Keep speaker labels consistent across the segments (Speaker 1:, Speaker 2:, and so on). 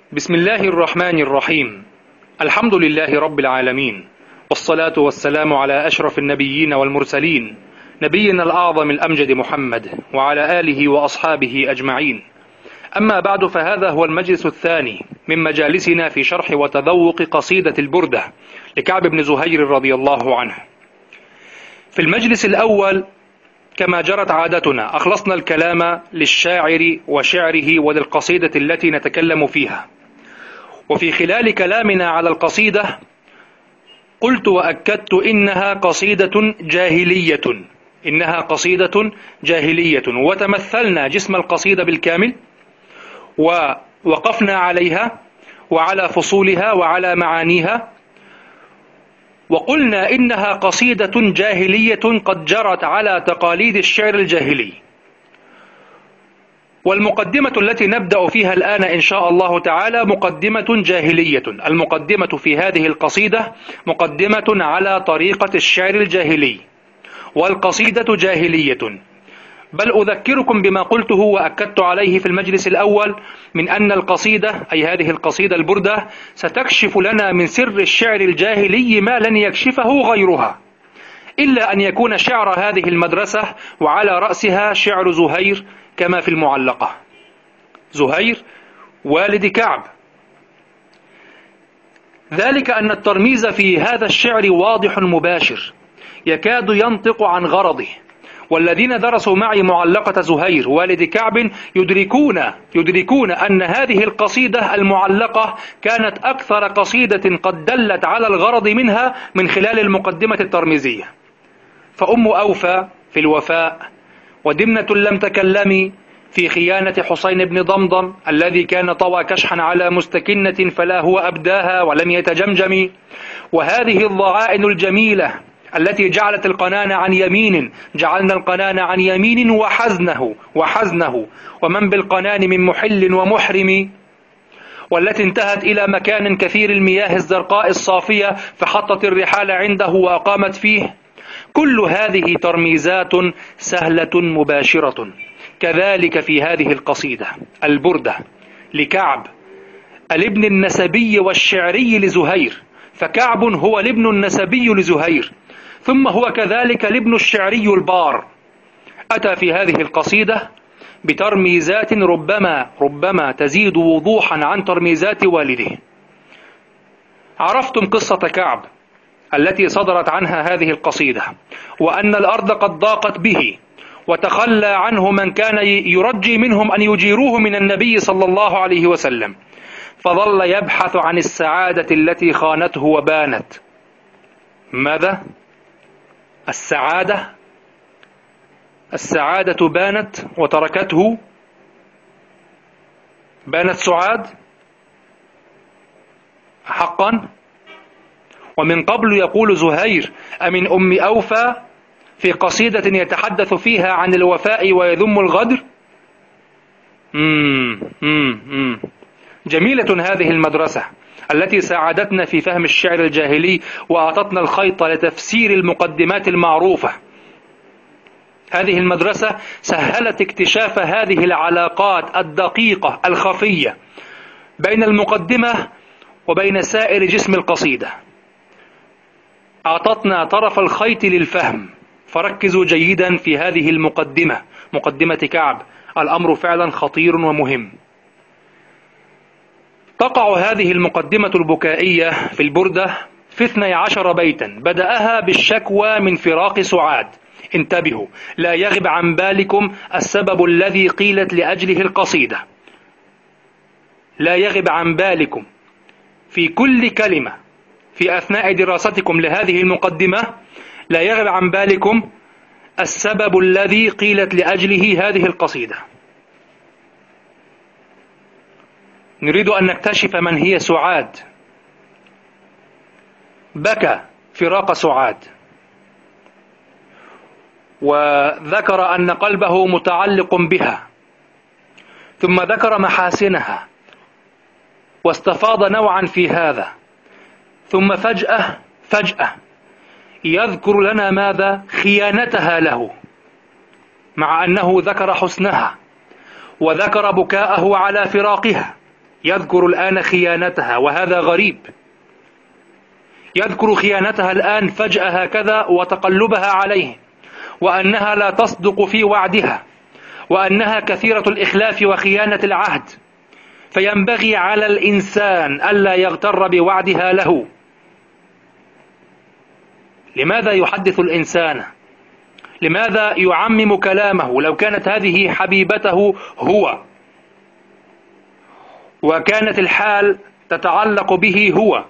Speaker 1: بسم الله الرحمن الرحيم. الحمد لله رب العالمين، والصلاة والسلام على أشرف النبيين والمرسلين، نبينا الأعظم الأمجد محمد وعلى آله وأصحابه أجمعين. أما بعد، فهذا هو المجلس الثاني من مجالسنا في شرح وتذوق قصيدة البردة لكعب بن زهير رضي الله عنه. في المجلس الأول كما جرت عادتنا أخلصنا الكلام للشاعر وشعره وللقصيدة التي نتكلم فيها، وفي خلال كلامنا على القصيدة قلت وأكدت إنها قصيدة جاهلية، وتمثلنا جسم القصيدة بالكامل ووقفنا عليها وعلى فصولها وعلى معانيها، وقلنا إنها قصيدة جاهلية قد جرت على تقاليد الشعر الجاهلي. والمقدمة التي نبدأ فيها الآن إن شاء الله تعالى مقدمة جاهلية. المقدمة في هذه القصيدة مقدمة على طريقة الشعر الجاهلي، والقصيدة جاهلية. بل أذكركم بما قلته وأكدت عليه في المجلس الأول من أن القصيدة، أي هذه القصيدة البردة، ستكشف لنا من سر الشعر الجاهلي ما لن يكشفه غيرها، إلا أن يكون شعر هذه المدرسة وعلى رأسها شعر زهير كما في المعلقة. زهير والد كعب. ذلك أن الترميز في هذا الشعر واضح مباشر يكاد ينطق عن غرضه، والذين درسوا معي معلقة زهير والد كعب يدركون أن هذه القصيدة المعلقة كانت أكثر قصيدة قد دلت على الغرض منها من خلال المقدمة الترميزية. فأم أوفى في الوفاء، ودمنة لم تكلمي في خيانة حسين بن ضمضم الذي كان طوى كشحا على مستكنة فلا هو أبداها ولم يتجمجم، وهذه الضغائن الجميلة التي جعلت القنان عن يمين، جعلنا القنان عن يمين وحزنه ومن بالقنان من محل ومحرم، والتي انتهت إلى مكان كثير المياه الزرقاء الصافية فحطت الرحال عنده وأقامت فيه. كل هذه ترميزات سهلة مباشرة. كذلك في هذه القصيدة البردة لكعب، الابن النسبي والشعري لزهير، فكعب هو الابن النسبي لزهير، ثم هو كذلك الابن الشعري البار. أتى في هذه القصيدة بترميزات ربما تزيد وضوحا عن ترميزات والده. عرفتم قصة كعب التي صدرت عنها هذه القصيدة، وأن الأرض قد ضاقت به، وتخلى عنه من كان يرجي منهم أن يجيروه من النبي صلى الله عليه وسلم، فظل يبحث عن السعادة التي خانته وبانت. ماذا؟ السعادة بانت وتركته، بانت سعاد حقا. ومن قبل يقول زهير أمن أم أوفى في قصيدة يتحدث فيها عن الوفاء ويذم الغدر. جميلة هذه المدرسة التي ساعدتنا في فهم الشعر الجاهلي وأعطتنا الخيط لتفسير المقدمات المعروفة. هذه المدرسة سهلت اكتشاف هذه العلاقات الدقيقة الخفية بين المقدمة وبين سائر جسم القصيدة، أعطتنا طرف الخيط للفهم. فركزوا جيدا في هذه المقدمة، مقدمة كعب. الأمر فعلا خطير ومهم. تقع هذه المقدمة البكائية في البردة في 12 بيتا، بدأها بالشكوى من فراق سعاد. انتبهوا، لا يغب عن بالكم السبب الذي قيلت لأجله القصيدة، لا يغب عن بالكم في كل كلمة في أثناء دراستكم لهذه المقدمة، لا يغب عن بالكم السبب الذي قيلت لأجله هذه القصيدة. نريد أن نكتشف من هي سعاد. بكى فراق سعاد، وذكر أن قلبه متعلق بها، ثم ذكر محاسنها واستفاض نوعا في هذا، ثم فجأة يذكر لنا ماذا؟ خيانتها له، مع أنه ذكر حسنها وذكر بكاءه على فراقها، يذكر الآن خيانتها، وهذا غريب. يذكر خيانتها الآن فجأة هكذا وتقلبها عليه، وأنها لا تصدق في وعدها، وأنها كثيرة الإخلاف وخيانة العهد، فينبغي على الإنسان ألا يغتر بوعدها له. لماذا يحدث الإنسان؟ لماذا يعمم كلامه؟ لو كانت هذه حبيبته هو، وكانت الحال تتعلق به هو،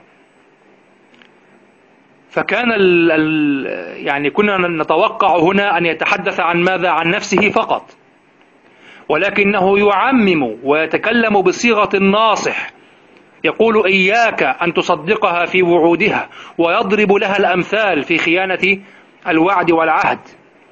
Speaker 1: فكان يعني كنا نتوقع هنا أن يتحدث عن ماذا؟ عن نفسه فقط، ولكنه يعمم ويتكلم بصيغة الناصح، يقول إياك أن تصدقها في وعودها، ويضرب لها الأمثال في خيانة الوعد والعهد.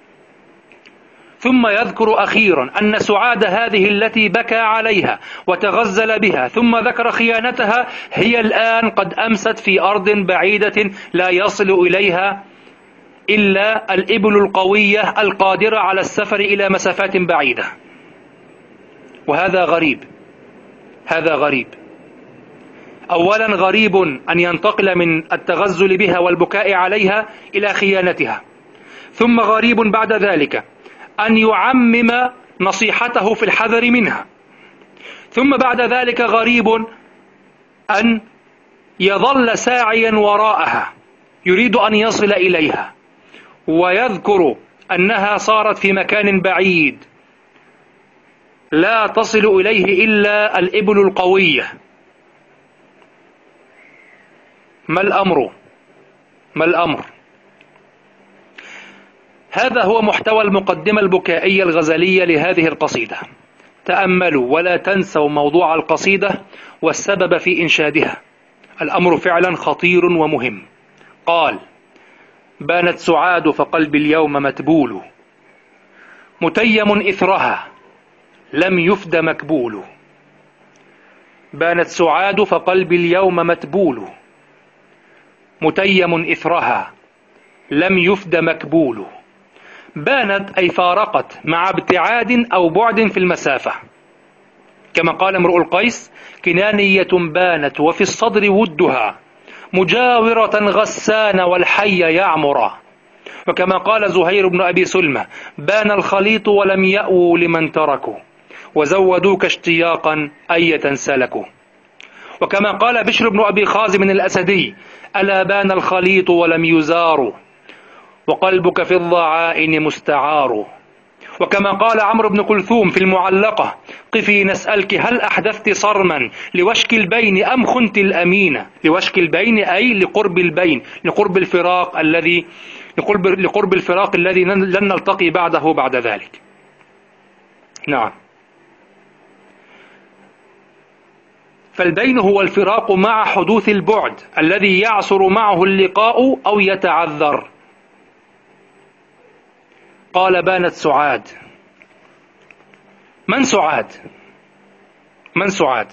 Speaker 1: ثم يذكر أخيرا أن سعاد هذه التي بكى عليها وتغزل بها ثم ذكر خيانتها هي الآن قد أمست في أرض بعيدة لا يصل إليها إلا الإبل القوية القادرة على السفر إلى مسافات بعيدة. وهذا غريب، هذا غريب. أولا غريب أن ينتقل من التغزل بها والبكاء عليها إلى خيانتها، ثم غريب بعد ذلك أن يعمم نصيحته في الحذر منها، ثم بعد ذلك غريب أن يظل ساعيا وراءها يريد أن يصل إليها، ويذكر أنها صارت في مكان بعيد لا تصل إليه إلا الإبل القوية. ما الأمر؟ ما الأمر؟ هذا هو محتوى المقدمة البكائية الغزلية لهذه القصيدة. تأملوا ولا تنسوا موضوع القصيدة والسبب في إنشادها، الأمر فعلا خطير ومهم. قال: بانت سعاد فقلبي اليوم متبول، متيم إثرها لم يفد مكبول. بانت سعاد فقلبي اليوم متبول، متيم إثرها لم يفد مكبول. بانت أي فارقت مع ابتعاد أو بعد في المسافة، كما قال امرؤ القيس: كنانية بانت وفي الصدر ودها، مجاورة غسان والحي يعمرا. وكما قال زهير بن أبي سلمى: بان الخليط ولم يأووا لمن تركوا، وزودوك اشتياقا أية سلكوا. وكما قال بشر بن أبي خازم الأسدي: ألا بان الخليط ولم يزاروا، وقلبك في الضعائن مستعار. وكما قال عمرو بن كلثوم في المعلقة: قفي نسألك هل أحدثت صرما لوشك البين أم خنت الأمين. لوشك البين أي لقرب البين، لقرب الفراق الذي لقرب الفراق الذي لن نلتقي بعده بعد ذلك. نعم، فالبين هو الفراق مع حدوث البعد الذي يعسر معه اللقاء أو يتعذر. قال: بانت سعاد. من سعاد؟ من سعاد؟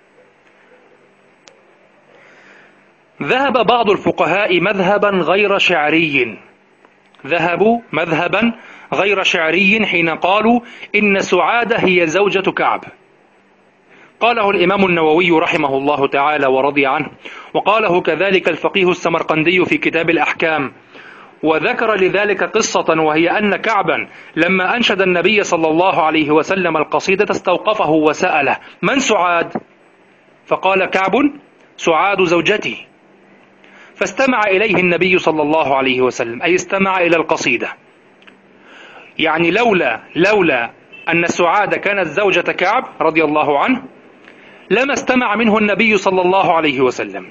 Speaker 1: ذهب بعض الفقهاء مذهبا غير شعري، ذهبوا مذهبا غير شعري حين قالوا إن سعاد هي زوجة كعب. قاله الإمام النووي رحمه الله تعالى ورضي عنه، وقاله كذلك الفقيه السمرقندي في كتاب الأحكام. وذكر لذلك قصة، وهي أن كعبا لما أنشد النبي صلى الله عليه وسلم القصيدة استوقفه وسأله: من سعاد؟ فقال كعب: سعاد زوجتي. فاستمع إليه النبي صلى الله عليه وسلم، أي استمع إلى القصيدة. يعني لولا أن سعاد كانت زوجة كعب رضي الله عنه لما استمع منه النبي صلى الله عليه وسلم.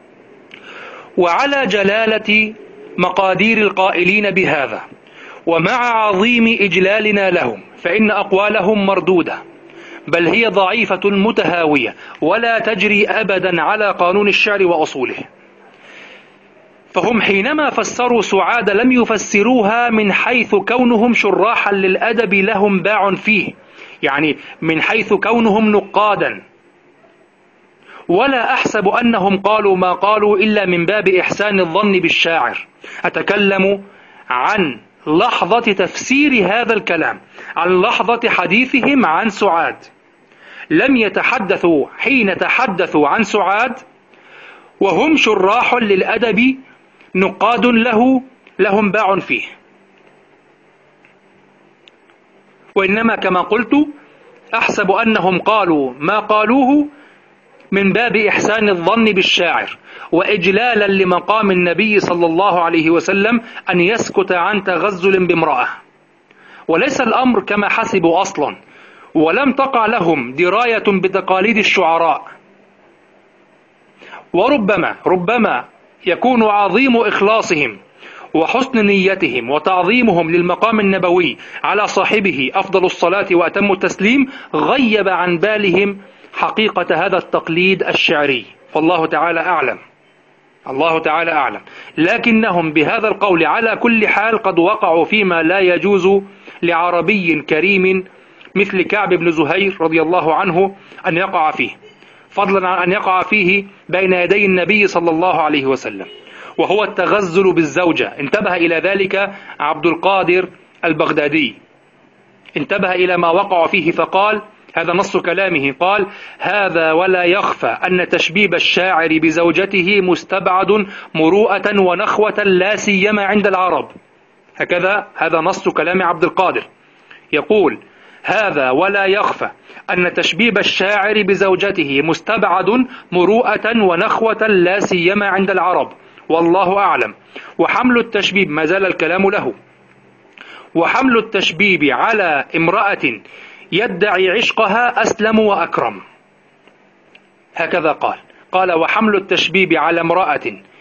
Speaker 1: وعلى جلالة مقادير القائلين بهذا، ومع عظيم إجلالنا لهم، فإن أقوالهم مردودة، بل هي ضعيفة متهاوية، ولا تجري أبدا على قانون الشعر وأصوله. فهم حينما فسروا سعاد لم يفسروها من حيث كونهم شراحا للأدب لهم باع فيه، يعني من حيث كونهم نقادا، ولا أحسب أنهم قالوا ما قالوا إلا من باب إحسان الظن بالشاعر. أتكلم عن لحظة تفسير هذا الكلام، عن لحظة حديثهم عن سعاد، لم يتحدثوا حين تحدثوا عن سعاد وهم شراح للأدب نقاد لهم باع فيه، وإنما كما قلت أحسب أنهم قالوا ما قالوه من باب إحسان الظن بالشاعر وإجلالا لمقام النبي صلى الله عليه وسلم أن يسكت عن تغزل بامرأة، وليس الأمر كما حسبوا أصلا، ولم تقع لهم دراية بتقاليد الشعراء. وربما يكون عظيم إخلاصهم وحسن نيتهم وتعظيمهم للمقام النبوي على صاحبه أفضل الصلاة وأتم التسليم غيب عن بالهم حقيقة هذا التقليد الشعري، فالله تعالى أعلم. الله تعالى أعلم. لكنهم بهذا القول على كل حال قد وقعوا فيما لا يجوز لعربي كريم مثل كعب بن زهير رضي الله عنه أن يقع فيه، فضلا عن أن يقع فيه بين يدي النبي صلى الله عليه وسلم، وهو التغزل بالزوجة. انتبه إلى ذلك عبد القادر البغدادي، انتبه إلى ما وقع فيه فقال، هذا نص كلامه، قال: هذا ولا يخفى أن تشبيب الشاعر بزوجته مستبعد مروءة ونخوة لا سيما عند العرب. هذا نص كلام عبد القادر، يقول: هذا ولا يخفى أن تشبيب الشاعر بزوجته مستبعد مروءة ونخوة لا سيما عند العرب، والله أعلم. وحمل التشبيب، ما زال الكلام له، وحمل التشبيب على امرأة يدعي عشقها أسلم وأكرم. هكذا قال: وحمل التشبيب على امرأة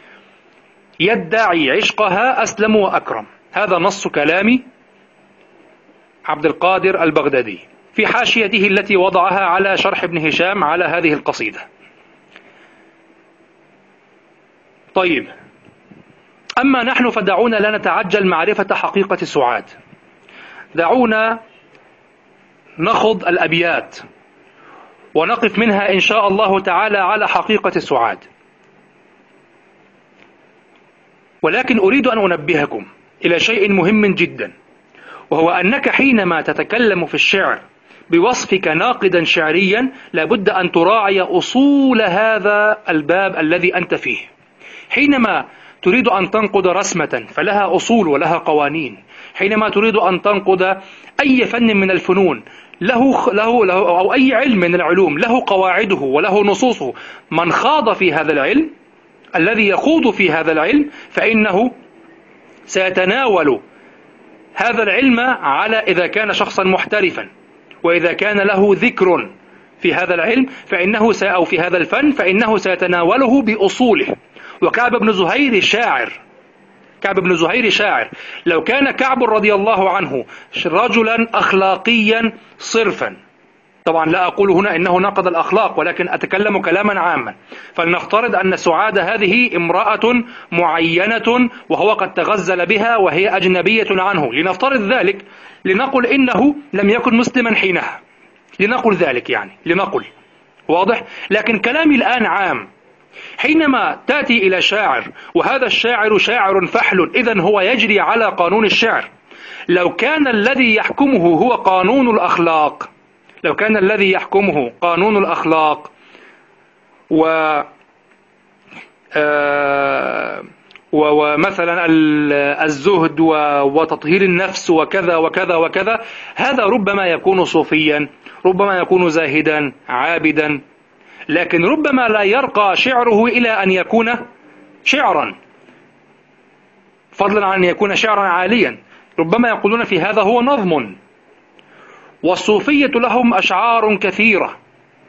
Speaker 1: يدعي عشقها أسلم وأكرم. هذا نص كلام عبد القادر البغدادي في حاشيته التي وضعها على شرح ابن هشام على هذه القصيدة. طيب، أما نحن فدعونا لا نتعجل معرفة حقيقة سعاد، دعونا نخض الأبيات ونقف منها إن شاء الله تعالى على حقيقة سعاد. ولكن أريد أن أنبهكم إلى شيء مهم جدا، وهو أنك حينما تتكلم في الشعر بوصفك ناقدا شعريا لابد أن تراعي أصول هذا الباب الذي أنت فيه. حينما تريد أن تنقد رسمة فلها أصول ولها قوانين، حينما تريد أن تنقد أي فن من الفنون له أو أي علم من العلوم له قواعده وله نصوصه. من خاض في هذا العلم، الذي يخوض في هذا العلم، فإنه سيتناول هذا العلم على إذا كان شخصا محترفا، وإذا كان له ذكر في هذا العلم أو في هذا الفن فإنه سيتناوله بأصوله. وكعب بن زهير شاعر. لو كان كعب رضي الله عنه رجلا أخلاقيا صرفا، طبعا لا أقول هنا إنه نقض الأخلاق، ولكن أتكلم كلاما عاما، فلنفترض أن سعاد هذه امرأة معينة وهو قد تغزل بها وهي أجنبية عنه، لنفترض ذلك، لنقل إنه لم يكن مسلما حينها، لنقل ذلك، لنقل واضح. لكن كلامي الآن عام. حينما تأتي إلى شاعر وهذا الشاعر شاعر فحل، إذن هو يجري على قانون الشعر. لو كان الذي يحكمه هو قانون الأخلاق، ومثلا الزهد وتطهير النفس وكذا وكذا وكذا، هذا ربما يكون صوفيا، ربما يكون زاهدا عابدا، لكن ربما لا يرقى شعره إلى أن يكون شعرا، فضلا عن أن يكون شعرا عاليا. ربما يقولون في هذا هو نظم. والصوفية لهم أشعار كثيرة،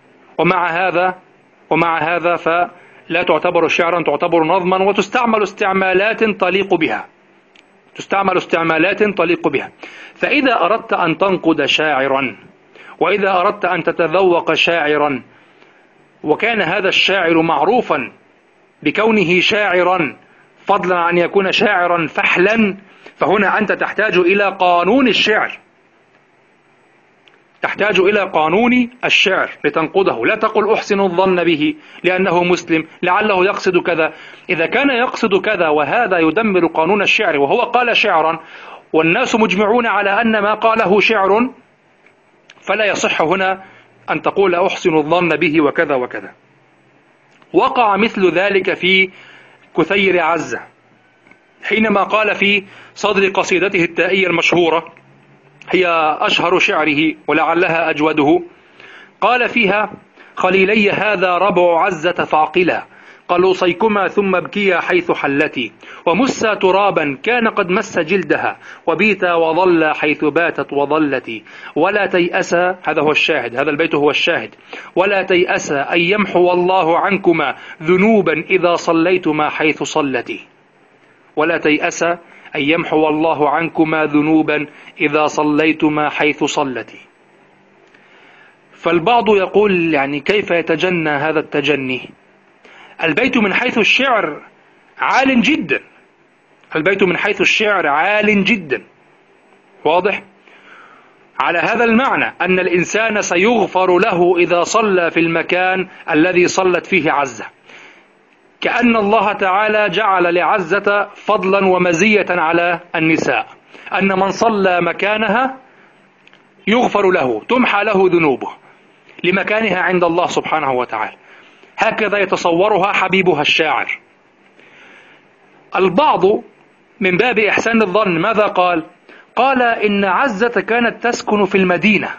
Speaker 1: ومع هذا فلا تعتبر شعرا، تعتبر نظما، وتستعمل استعمالات تليق بها. فإذا أردت أن تنقد شاعرا، وإذا أردت أن تتذوق شاعرا، وكان هذا الشاعر معروفا بكونه شاعرا فضلا عن أن يكون شاعرا فحلا، فهنا أنت تحتاج إلى قانون الشعر، تحتاج إلى قانون الشعر لتنقده. لا تقل أحسن الظن به لأنه مسلم لعله يقصد كذا. إذا كان يقصد كذا وهذا يدمر قانون الشعر، وهو قال شعرا والناس مجمعون على أن ما قاله شعر، فلا يصح هنا أن تقول أحسن الظن به وكذا وكذا. وقع مثل ذلك في كثير عزة حينما قال في صدر قصيدته التائية المشهورة، هي أشهر شعره ولعلها أجوده، قال فيها: خليلي هذا ربع عزة فاعقلا، قلوصيكما ثم ابكيا حيث حلتي، ومسا ترابا كان قد مس جلدها، وبيتا وظل حيث باتت وظلتي، ولا تيأسا. هذا هو الشاهد، هذا البيت هو الشاهد. ولا تيأسا أن يمحو الله عنكما ذنوبا إذا صليتما حيث صلتي. ولا تيأسا أن يمحو الله عنكما ذنوبا إذا صليتما حيث صلتي. فالبعض يقول يعني كيف يتجنى هذا التجني؟ البيت من حيث الشعر عال جدا، البيت من حيث الشعر عال جدا، واضح؟ على هذا المعنى أن الإنسان سيغفر له إذا صلى في المكان الذي صلت فيه عزة، كأن الله تعالى جعل لعزة فضلا ومزية على النساء، أن من صلى مكانها يغفر له، تمحى له ذنوبه لمكانها عند الله سبحانه وتعالى. هكذا يتصورها حبيبها الشاعر. البعض من باب إحسان الظن ماذا قال؟ قال إن عزة كانت تسكن في المدينة،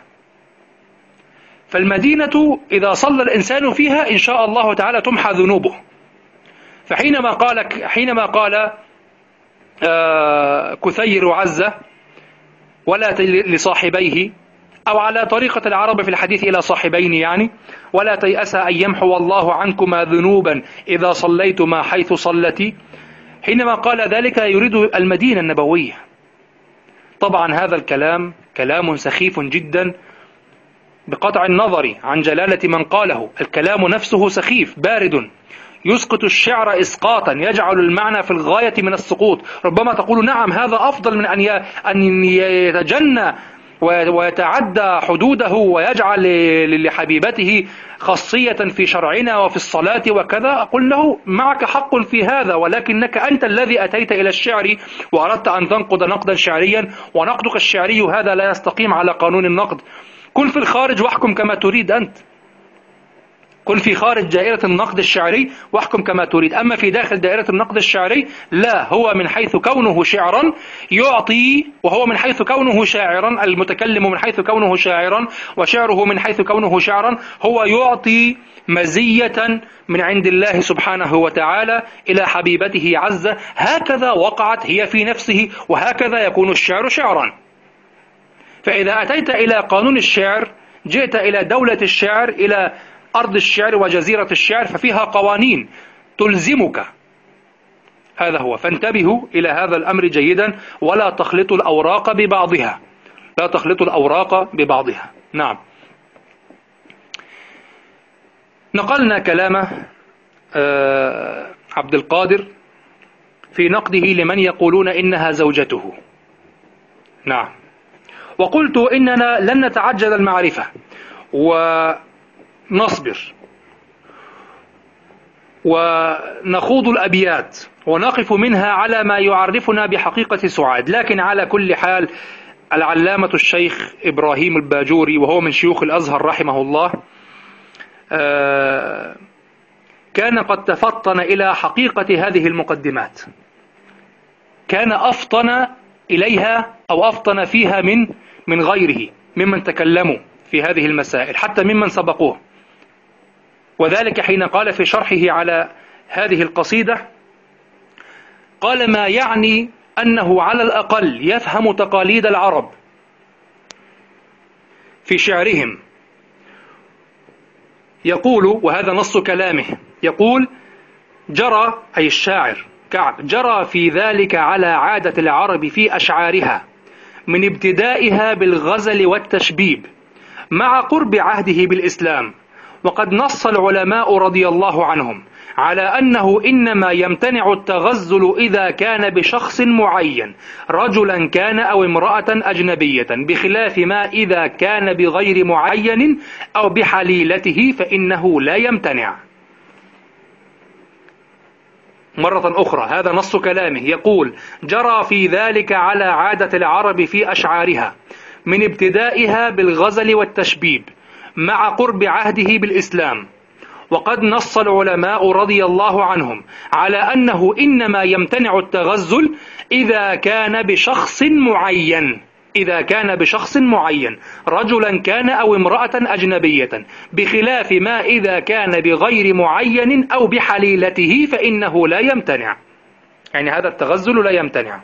Speaker 1: فالمدينة إذا صلى الإنسان فيها إن شاء الله تعالى تمحى ذنوبه. حينما قال كثير عزة ولا لصاحبيه، أو على طريقة العرب في الحديث إلى صاحبين يعني، ولا تيأسا أن يمحو الله عنكما ذنوبا إذا صليتما حيث صلتي، حينما قال ذلك يريد المدينة النبوية. طبعا هذا الكلام كلام سخيف جدا بقطع النظر عن جلالة من قاله، الكلام نفسه سخيف بارد يسقط الشعر إسقاطا، يجعل المعنى في الغاية من السقوط. ربما تقول نعم هذا أفضل من أن يتجنى ويتعدى حدوده ويجعل لحبيبته خاصية في شرعنا وفي الصلاة وكذا. أقول له معك حق في هذا، ولكنك أنت الذي أتيت إلى الشعر وأردت أن تنقد نقدا شعريا، ونقدك الشعري هذا لا يستقيم على قانون النقد. كن في الخارج واحكم كما تريد أنت، كن في خارج دائرة النقد الشعري واحكم كما تريد، أما في داخل دائرة النقد الشعري لا، هو من حيث كونه شعرا يعطي، وهو من حيث كونه شاعرا، المتكلم من حيث كونه شاعرا وشعره من حيث كونه شعرا، هو يعطي مزية من عند الله سبحانه وتعالى إلى حبيبته عزة. هكذا وقعت هي في نفسه، وهكذا يكون الشعر شعرا. فإذا أتيت إلى قانون الشعر، جئت إلى دولة الشعر، إلى أرض الشعر وجزيرة الشعر، ففيها قوانين تلزمك. هذا هو، فانتبهوا إلى هذا الأمر جيدا، ولا تخلطوا الأوراق ببعضها، لا تخلطوا الأوراق ببعضها. نعم. نقلنا كلام عبد القادر في نقده لمن يقولون إنها زوجته. نعم. وقلت إننا لن نتعجل المعرفة ونصبر ونخوض الأبيات ونقف منها على ما يعرفنا بحقيقة سعاد. لكن على كل حال العلامة الشيخ إبراهيم الباجوري، وهو من شيوخ الأزهر رحمه الله، كان قد تفطن إلى حقيقة هذه المقدمات، كان أفطن إليها أو أفطن فيها من غيره ممن تكلموا في هذه المسائل، حتى ممن سبقوه. وذلك حين قال في شرحه على هذه القصيدة، قال ما يعني أنه على الأقل يفهم تقاليد العرب في شعرهم. يقول، وهذا نص كلامه، يقول: جرى، أي الشاعر كعب، جرى في ذلك على عادة العرب في أشعارها من ابتدائها بالغزل والتشبيب مع قرب عهده بالإسلام. وقد نص العلماء رضي الله عنهم على أنه إنما يمتنع التغزل إذا كان بشخص معين، رجلا كان أو امرأة أجنبية، بخلاف ما إذا كان بغير معين أو بحليلته فإنه لا يمتنع. مرة أخرى، هذا نص كلامه، يقول: جرى في ذلك على عادة العرب في أشعارها من ابتدائها بالغزل والتشبيب مع قرب عهده بالإسلام. وقد نص العلماء رضي الله عنهم على أنه إنما يمتنع التغزل إذا كان بشخص معين، إذا كان بشخص معين رجلا كان أو امرأة أجنبية، بخلاف ما إذا كان بغير معين أو بحليلته فإنه لا يمتنع. يعني هذا التغزل لا يمتنع.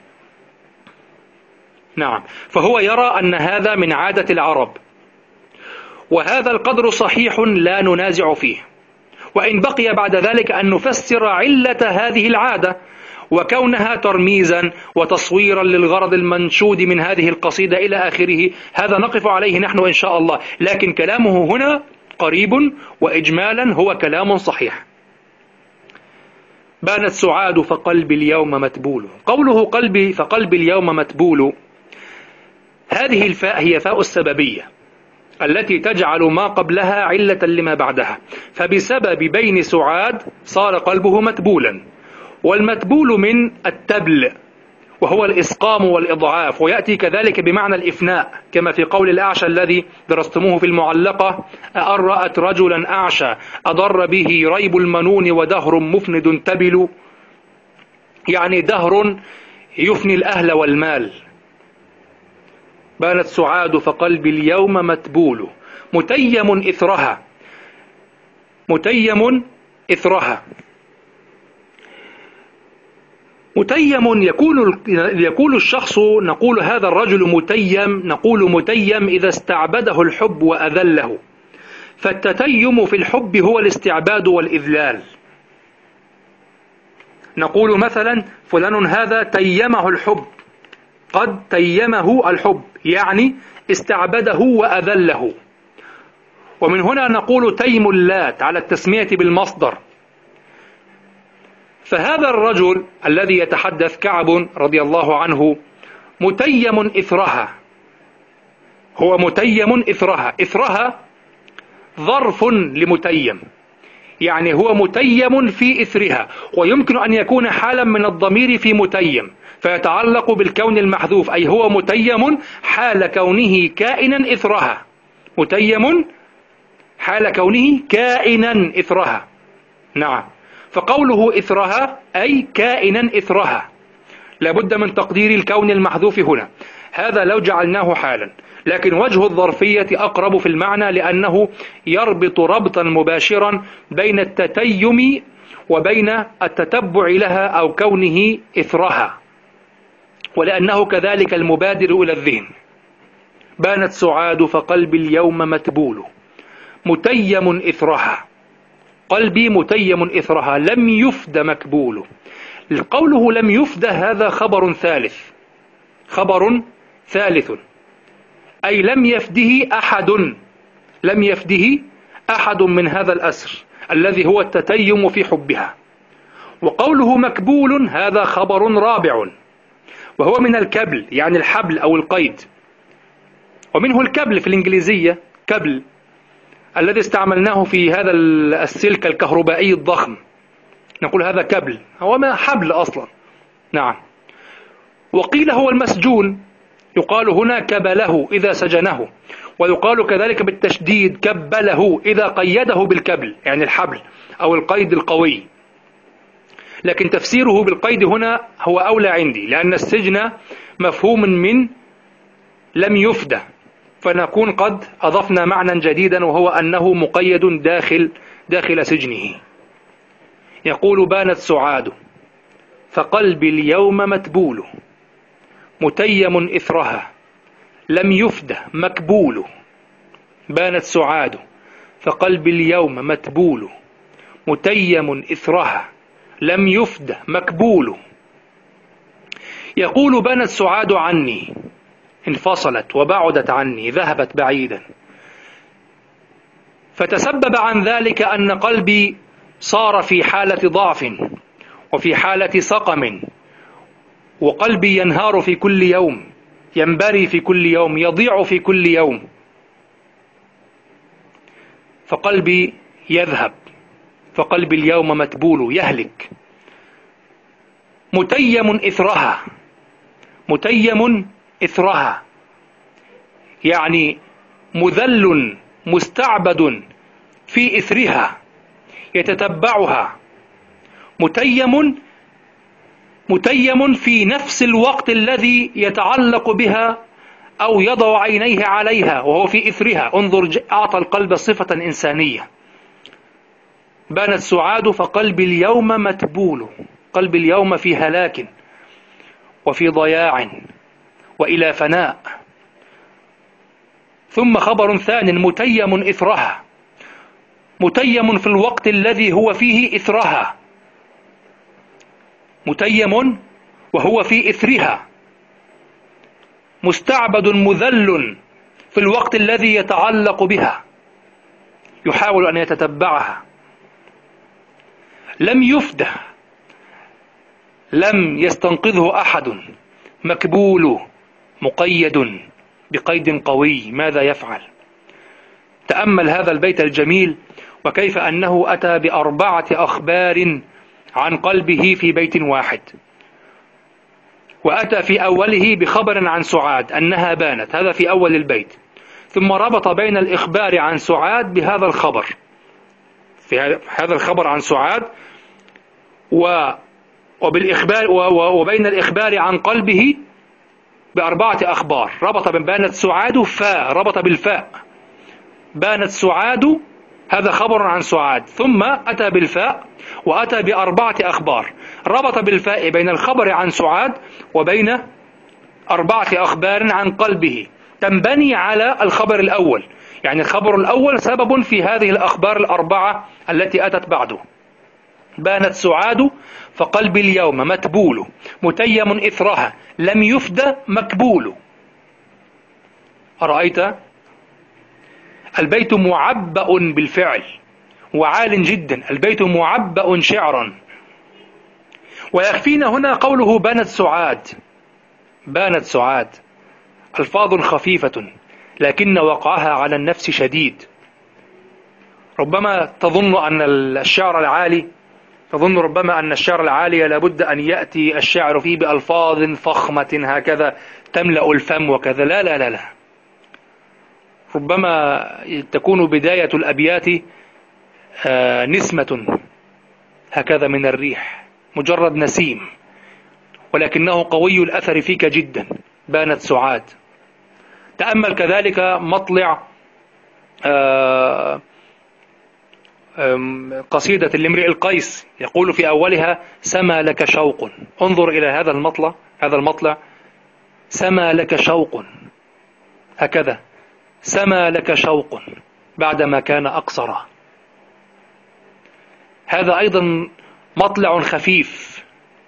Speaker 1: نعم، فهو يرى أن هذا من عادة العرب، وهذا القدر صحيح لا ننازع فيه، وإن بقي بعد ذلك أن نفسر علة هذه العادة وكونها ترميزا وتصويرا للغرض المنشود من هذه القصيدة إلى آخره، هذا نقف عليه نحن إن شاء الله، لكن كلامه هنا قريب وإجمالا هو كلام صحيح. بانت سعاد فقلبي اليوم متبول. قوله قلبي فقلبي اليوم متبول، هذه الفاء هي فاء السببية التي تجعل ما قبلها علة لما بعدها، فبسبب بين سعاد صار قلبه متبولا. والمتبول من التبل وهو الإسقام والإضعاف، ويأتي كذلك بمعنى الإفناء كما في قول الأعشى الذي درستموه في المعلقة: أن رأت رجلا أعشى أضر به ريب المنون ودهر مفند تبل، يعني دهر يفني الأهل والمال. بانت سعاد فقلبي اليوم متبول متيم إثرها. متيم إثرها، متيم يكون الشخص، نقول هذا الرجل متيم، نقول متيم إذا استعبده الحب وأذله، فالتتيم في الحب هو الاستعباد والإذلال. نقول مثلا فلان هذا تيمه الحب، قد تيمه الحب يعني استعبده وأذله. ومن هنا نقول تيم اللات على التسمية بالمصدر. فهذا الرجل الذي يتحدث كعب رضي الله عنه متيم إثرها، هو متيم إثرها. إثرها ظرف لمتيم، يعني هو متيم في إثرها، ويمكن أن يكون حالا من الضمير في متيم فيتعلق بالكون المحذوف، أي هو متيم حال كونه كائنا إثرها، متيم حال كونه كائنا إثرها. نعم، فقوله إثرها أي كائنا إثرها، لابد من تقدير الكون المحذوف هنا، هذا لو جعلناه حالا، لكن وجه الظرفية أقرب في المعنى لأنه يربط ربطا مباشرا بين التتيم وبين التتبع لها أو كونه إثرها، ولأنه كذلك المبادر إلى الذهن. بانت سعاد فقلبي اليوم متبول متيم إثرها، قلبي متيم إثرها لم يفد مكبول. قوله لم يفد هذا خبر ثالث، خبر ثالث، أي لم يفده أحد، لم يفده أحد من هذا الأسر الذي هو التتيم في حبها. وقوله مكبول هذا خبر رابع، وهو من الكبل يعني الحبل أو القيد، ومنه الكبل في الإنجليزية كبل الذي استعملناه في هذا السلك الكهربائي الضخم، نقول هذا كبل، هو ما حبل أصلا. نعم، وقيل هو المسجون، يقال هنا كبله إذا سجنه، ويقال كذلك بالتشديد كبله إذا قيده بالكبل يعني الحبل أو القيد القوي، لكن تفسيره بالقيد هنا هو أولى عندي، لأن السجن مفهوم من لم يفده، فنكون قد أضفنا معنى جديدا وهو أنه مقيد داخل سجنه. يقول بانت سعاد فقلبي اليوم متبول متيم إثرها لم يفده مكبول. بانت سعاد فقلبي اليوم متبول متيم إثرها لم يفده مكبول. يقول بانت سعاد عني، انفصلت وبعدت عني، ذهبت بعيدا، فتسبب عن ذلك أن قلبي صار في حالة ضعف وفي حالة سقم، وقلبي ينهار في كل يوم، ينبري في كل يوم، يضيع في كل يوم، فقلبي يذهب، فقلبي اليوم متبول يهلك. متيم إثرها، متيم إثرها يعني مذل مستعبد في إثرها يتتبعها، متيم في نفس الوقت الذي يتعلق بها أو يضع عينيه عليها وهو في إثرها. انظر، أعطى القلب صفة إنسانية. بانت سعاد فقلبي اليوم متبول، قلبي اليوم في هلاك وفي ضياع وإلى فناء. ثم خبر ثان، متيم إثرها، متيم في الوقت الذي هو فيه إثرها، متيم وهو في إثرها، مستعبد مذل في الوقت الذي يتعلق بها، يحاول أن يتتبعها. لم يفده، لم يستنقذه أحد، مكبول مقيد بقيد قوي. ماذا يفعل؟ تأمل هذا البيت الجميل، وكيف أنه أتى ب4 أخبار عن قلبه في بيت واحد. وأتى في أوله بخبر عن سعاد أنها بانت، هذا في أول البيت، ثم ربط بين الإخبار عن سعاد بهذا الخبر، في هذا الخبر عن سعاد وبالإخبار وبين الإخبار عن قلبه ب4 أخبار. ربط بين بانت سعاد ربط بالفاء، بانت سعاد، هذا خبر عن سعاد، ثم أتى بالفاء وأتى ب4 أخبار. ربط بالفاء بين الخبر عن سعاد وبين 4 أخبار عن قلبه تنبني على الخبر الأول، يعني الخبر الأول سبب في هذه الأخبار ال4 التي أتت بعده. بانت سعاد فقلبي اليوم متبول، متيم إثرها، لم يفد مكبول. أرأيت؟ البيت معبأ بالفعل وعال جدا، البيت معبأ شعرا. ويكفينا هنا قوله بانت سعاد. بانت سعاد ألفاظ خفيفة لكن وقعها على النفس شديد. ربما تظن أن الشعر العالي لابد أن يأتي الشعر فيه بألفاظ فخمة هكذا تملأ الفم وكذا. لا لا لا لا، ربما تكون بداية الأبيات نسمة هكذا من الريح، مجرد نسيم، ولكنه قوي الأثر فيك جدا. بانت سعاد. تأمل كذلك مطلع قصيدة لامرئ القيس، يقول في أولها سما لك شوق. انظر إلى هذا المطلع، سما لك شوق، هكذا سما لك شوق بعدما كان أقصرا. هذا أيضا مطلع خفيف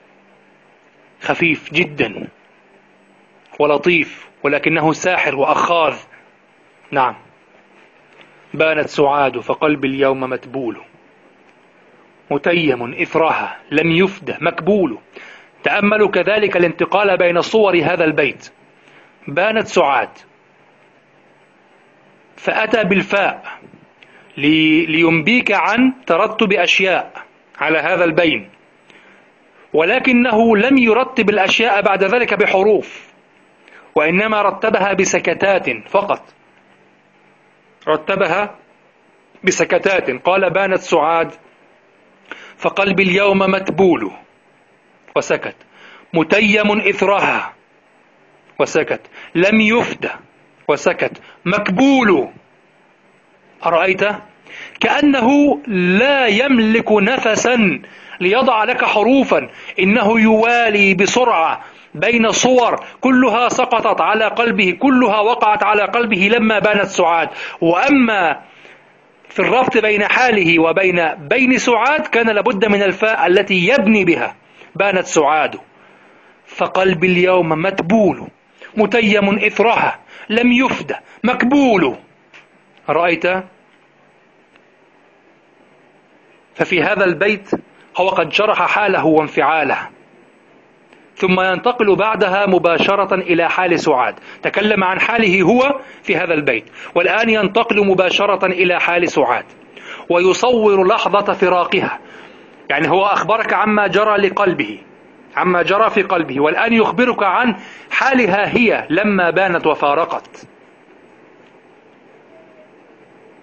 Speaker 1: جدا ولطيف، ولكنه ساحر وأخاذ. نعم، بانت سعاد فقلبي اليوم متبول، متيم إثرها، لم يفد مكبول. تأملوا كذلك الانتقال بين صور هذا البيت. بانت سعاد فأتى بالفاء لينبيك عن ترتب أشياء على هذا البين، ولكنه لم يرتب الأشياء بعد ذلك بحروف، وإنما رتبها بسكتات فقط، رتبها بسكتات. قال بانت سعاد فقلبي اليوم متبول، وسكت. متيم إثرها، وسكت. لم يفد، وسكت. مكبول. أرأيت؟ كأنه لا يملك نفسا ليضع لك حروفا، إنه يوالي بسرعة بين صور كلها سقطت على قلبه، كلها وقعت على قلبه لما بانت سعاد. وأما في الربط بين حاله وبين سعاد كان لابد من الفاء التي يبني بها. بانت سعاد فقلبي اليوم متبول، متيم إثرها، لم يفد مكبول. رأيت؟ ففي هذا البيت هو قد شرح حاله وانفعاله، ثم ينتقل بعدها مباشرة إلى حال سعاد. تكلم عن حاله هو في هذا البيت، والآن ينتقل مباشرة إلى حال سعاد ويصور لحظة فراقها. يعني هو أخبرك عما جرى لقلبه، عما جرى في قلبه، والآن يخبرك عن حالها هي لما بانت وفارقت.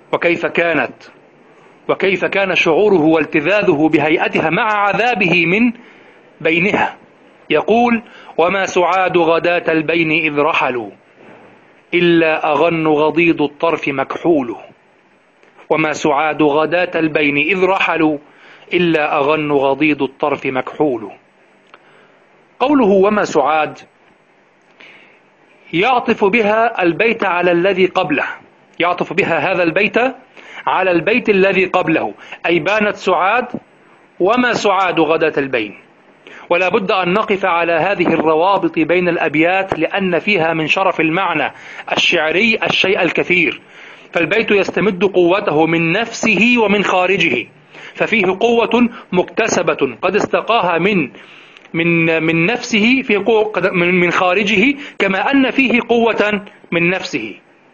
Speaker 1: وكيف كان شعوره والتذاذه بهيئتها مع عذابه من بينها. يقول: وما سعاد غداة البين إذ رحلوا إلا أغن غضيض الطرف مكحول. وما سعاد غداة البين إذ رحلوا إلا أغن غضيض الطرف مكحول. قوله وما سعاد يعطف بها البيت على الذي قبله، يعطف بها هذا البيت على البيت الذي قبله، أي بانت سعاد وما سعاد غداة البين. ولا بد أن نقف على هذه الروابط بين الأبيات، لأن فيها من شرف المعنى الشعري الشيء الكثير. فالبيت يستمد قوته من نفسه ومن خارجه، ففيه قوة مكتسبة قد استقاها من نفسه، في قوة من خارجه، كما أن فيه قوة من نفسه.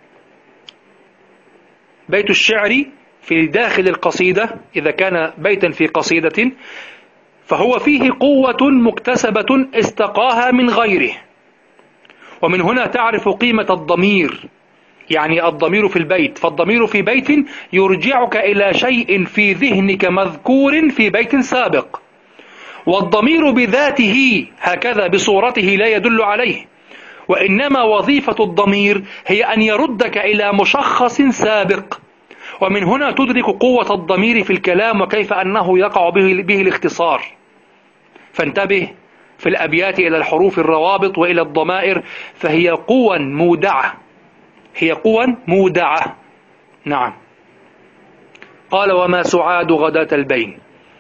Speaker 1: بيت الشعر في داخل القصيدة إذا كان بيتا في قصيدة فهو فيه قوة مكتسبة استقاها من غيره. ومن هنا تعرف قيمة الضمير، يعني الضمير في البيت، فالضمير في بيت يرجعك إلى شيء في ذهنك مذكور في بيت سابق، والضمير بذاته هكذا بصورته لا يدل عليه، وإنما وظيفة الضمير هي أن يردك إلى مشخص سابق. ومن هنا تدرك قوة الضمير في الكلام وكيف أنه يقع به الاختصار. فانتبه في الأبيات إلى الحروف الروابط وإلى الضمائر، فهي قوى مودعة، هي قوى مودعة. نعم. قال وما سعاد غداة البين.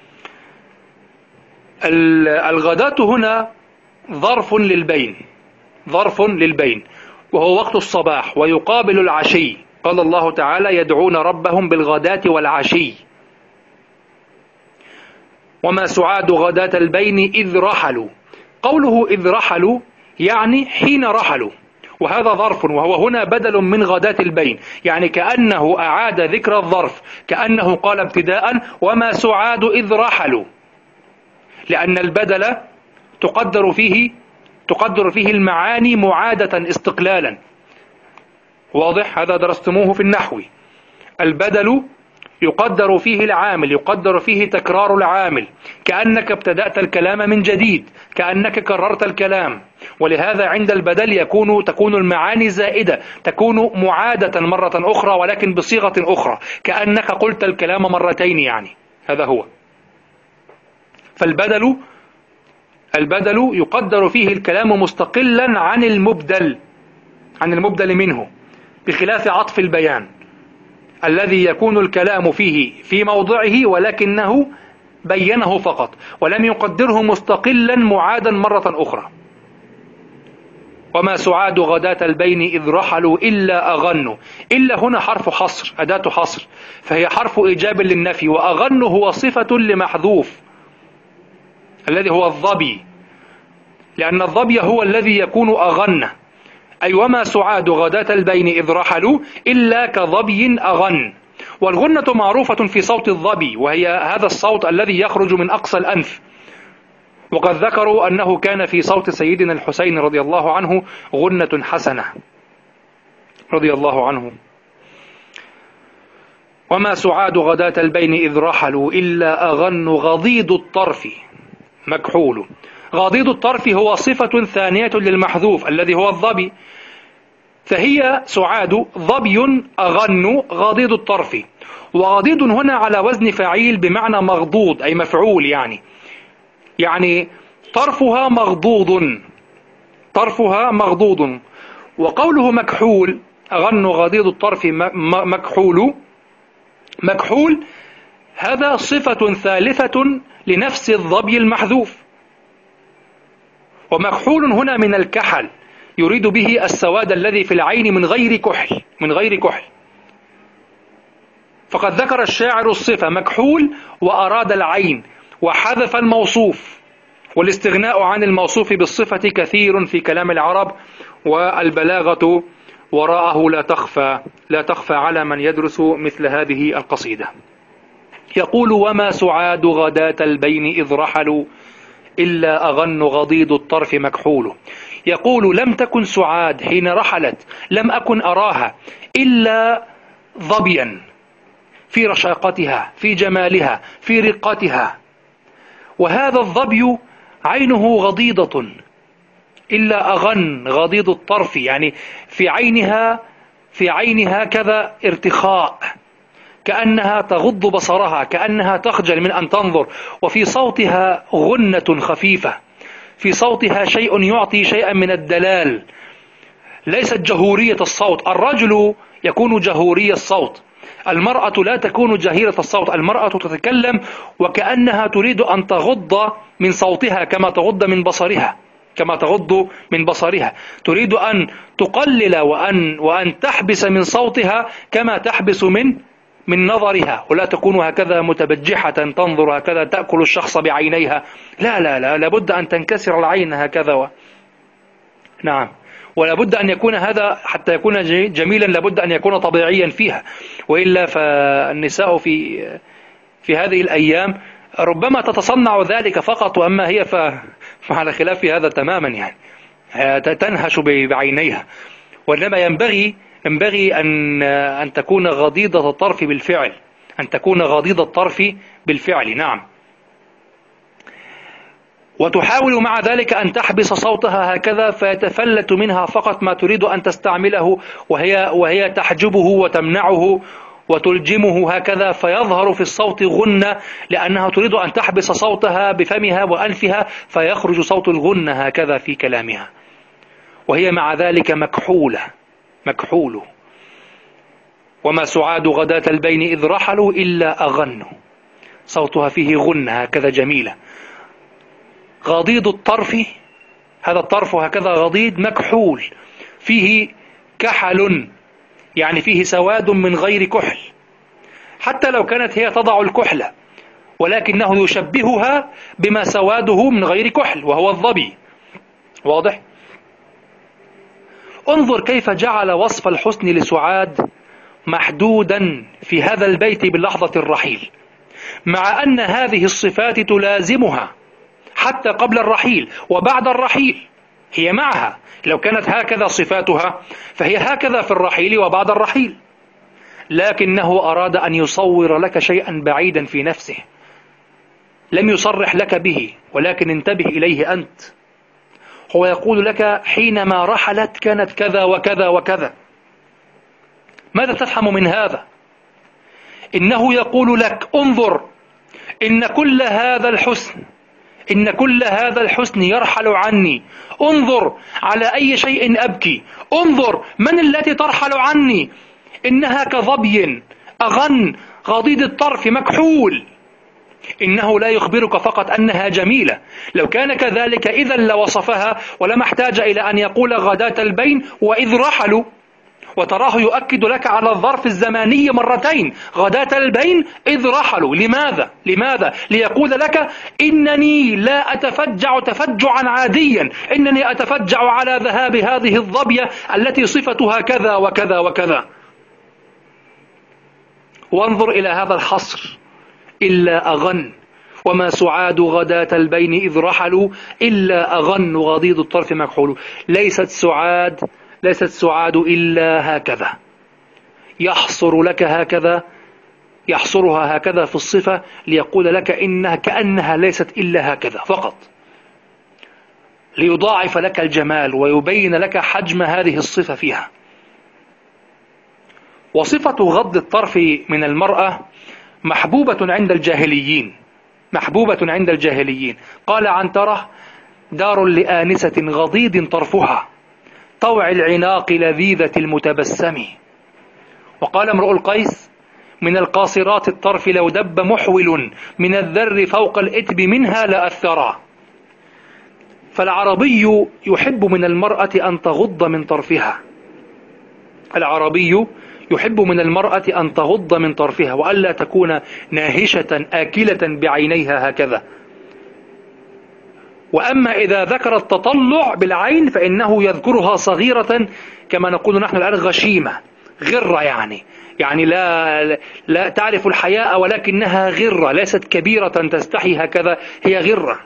Speaker 1: الغداة هنا ظرف للبين، ظرف للبين، وهو وقت الصباح ويقابل العشي. قال الله تعالى يدعون ربهم بالغداة والعشي. وما سعاد غداة البين إذ رحلوا. قوله إذ رحلوا يعني حين رحلوا، وهذا ظرف، وهو هنا بدل من غداة البين، يعني كأنه أعاد ذكر الظرف، كأنه قال ابتداء وما سعاد إذ رحلوا، لأن البدل تقدر فيه المعاني معادة استقلالا. واضح؟ هذا درستموه في النحو. البدل يقدر فيه العامل، يقدر فيه تكرار العامل، كأنك ابتدأت الكلام من جديد، كأنك كررت الكلام. ولهذا عند البدل تكون المعاني زائدة، تكون معادة مرة أخرى ولكن بصيغة أخرى، كأنك قلت الكلام مرتين، يعني هذا هو. فالبدل يقدر فيه الكلام مستقلا عن المبدل منه، بخلاف عطف البيان الذي يكون الكلام فيه في موضعه ولكنه بينه فقط ولم يقدره مستقلا معادا مرة أخرى. وما سعاد غداة البين إذ رحلوا إلا أغنوا. إلا هنا حرف حصر، أداة حصر، فهي حرف إيجاب للنفي، وأغن هو صفة لمحذوف الذي هو الظبي، لأن الظبي هو الذي يكون أغن. أي وما سعاد غداة البين إذ رحلوا إلا كظبي أغن. والغنة معروفة في صوت الظبي، وهي هذا الصوت الذي يخرج من أقصى الأنف. وقد ذكروا أنه كان في صوت سيدنا الحسين رضي الله عنه غنة حسنة رضي الله عنه. وما سعاد غداة البين إذ رحلوا إلا أغن غضيض الطرف مكحول. غضيض الطرف هو صفة ثانية للمحذوف الذي هو الظبي، فهي سعاد ظبي أغن غضيض الطرف. وغضيض هنا على وزن فعيل بمعنى مغضوض، أي مفعول، يعني طرفها مغضوض. وقوله مكحول أغن غضيض الطرف مكحول هذا صفة ثالثة لنفس الظبي المحذوف. ومكحول هنا من الكحل، يريد به السواد الذي في العين من غير كحل. فقد ذكر الشاعر الصفة مكحول وأراد العين وحذف الموصوف، والاستغناء عن الموصوف بالصفة كثير في كلام العرب، والبلاغة وراءه لا تخفى على من يدرس مثل هذه القصيدة. يقول وما سعاد غداة البين إذ رحلوا إلا أغن غضيض الطرف مكحول. يقول لم تكن سعاد حين رحلت، لم أكن أراها إلا ظبيا، في رشاقتها، في جمالها، في رقتها. وهذا الظبي عينه غضيضة إلا أغن غضيض الطرف، يعني في عينها كذا ارتخاء، كأنها تغض بصرها، كأنها تخجل من أن تنظر. وفي صوتها غنة خفيفة، في صوتها شيء يعطي شيئا من الدلال، ليست جهورية الصوت. الرجل يكون جهوري الصوت، المرأة لا تكون جهيرة الصوت. المرأة تتكلم وكأنها تريد أن تغض من صوتها كما تغض من بصرها، تريد أن تقلل وأن تحبس من صوتها كما تحبس من نظرها، ولا تكون هكذا متبجحة تنظر هكذا تأكل الشخص بعينيها. لا لا لا، لابد أن تنكسر العين هكذا نعم. ولابد أن يكون هذا حتى يكون جميلا، لابد أن يكون طبيعيا فيها، وإلا فالنساء في هذه الأيام ربما تتصنع ذلك فقط، وأما هي فعلى خلاف هذا تماما، يعني تنهش بعينيها. وإنما ينبغي أن تكون غضيضة الطرف بالفعل، نعم. وتحاول مع ذلك أن تحبس صوتها هكذا، فيتفلت منها فقط ما تريد أن تستعمله، وهي تحجبه وتمنعه وتلجمه هكذا، فيظهر في الصوت غنة، لأنها تريد أن تحبس صوتها بفمها وأنفها، فيخرج صوت الغنة هكذا في كلامها، وهي مع ذلك مكحول. وما سعاد غداة البين إذ رحلوا إلا أغنوا، صوتها فيه غنة هكذا جميلة. غضيض الطرف، هذا الطرف هكذا غضيض مكحول، فيه كحل، يعني فيه سواد من غير كحل، حتى لو كانت هي تضع الكحل، ولكنه يشبهها بما سواده من غير كحل، وهو الظبي. واضح؟ انظر كيف جعل وصف الحسن لسعاد محدودا في هذا البيت بلحظة الرحيل، مع أن هذه الصفات تلازمها حتى قبل الرحيل وبعد الرحيل، هي معها. لو كانت هكذا صفاتها فهي هكذا في الرحيل وبعد الرحيل، لكنه أراد أن يصور لك شيئا بعيدا في نفسه، لم يصرح لك به، ولكن انتبه إليه أنت. هو يقول لك حينما رحلت كانت كذا وكذا وكذا. ماذا تفهم من هذا؟ إنه يقول لك انظر، إن كل هذا الحسن يرحل عني، انظر على أي شيء أبكي، انظر من التي ترحل عني، إنها كظبي أغن غضيض الطرف مكحول. إنه لا يخبرك فقط أنها جميلة، لو كان كذلك إذا لوصفها ولما احتاج إلى أن يقول غداة البين وإذ رحلوا، وتراه يؤكد لك على الظرف الزماني مرتين، غداة البين إذ رحلوا. لماذا؟ ليقول لك إنني لا أتفجع تفجعا عاديا، إنني أتفجع على ذهاب هذه الظبية التي صفتها كذا وكذا وكذا. وانظر إلى هذا الحصر، إلا أغن، وما سعاد غداة البين إذ رحلوا إلا أغن غضيض الطرف مكحول. ليست سعاد إلا هكذا، يحصرها هكذا في الصفة، ليقول لك إنها كأنها ليست إلا هكذا فقط، ليضاعف لك الجمال ويبين لك حجم هذه الصفة فيها. وصفة غض الطرف من المرأة محبوبة عند الجاهليين. قال عنترة: دار لآنسة غضيض طرفها، طوع العناق لذيذة المتبسم. وقال امرؤ القيس: من القاصرات الطرف لو دب محول، من الذر فوق الإتب منها لأثرا. فالعربي يحب من المرأة أن تغض من طرفها، وألا تكون ناهشة آكلة بعينيها هكذا. وأما إذا ذكر التطلع بالعين فإنه يذكرها صغيرة، كما نقول نحن الآن غشيمة، غرة، يعني لا تعرف الحياء، ولكنها غرة، ليست كبيرة تستحي هكذا، هي غرة.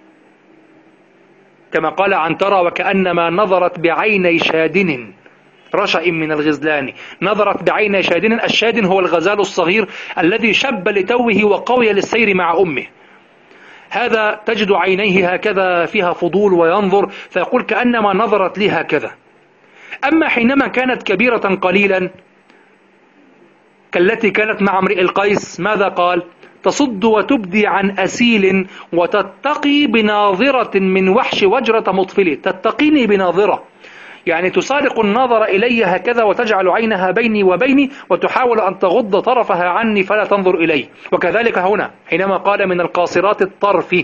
Speaker 1: كما قال عنترة: وكأنما نظرت بعيني شادن، رشأ من الغزلان، نظرت بعين شادن. الشادن هو الغزال الصغير الذي شب لتوه وقوي للسير مع أمه. هذا تجد عينيه هكذا فيها فضول وينظر، فيقول كأنما نظرت لي هكذا. أما حينما كانت كبيرة قليلا كالتي كانت مع امرئ القيس، ماذا قال؟ تصد وتبدي عن أسيل وتتقي بناظرة من وحش وجرة مطفل. تتقيني بناظرة، يعني تسارق النظر إلي هكذا وتجعل عينها بيني وبيني وتحاول أن تغض طرفها عني فلا تنظر إلي. وكذلك هنا حينما قال من القاصرات الطرف،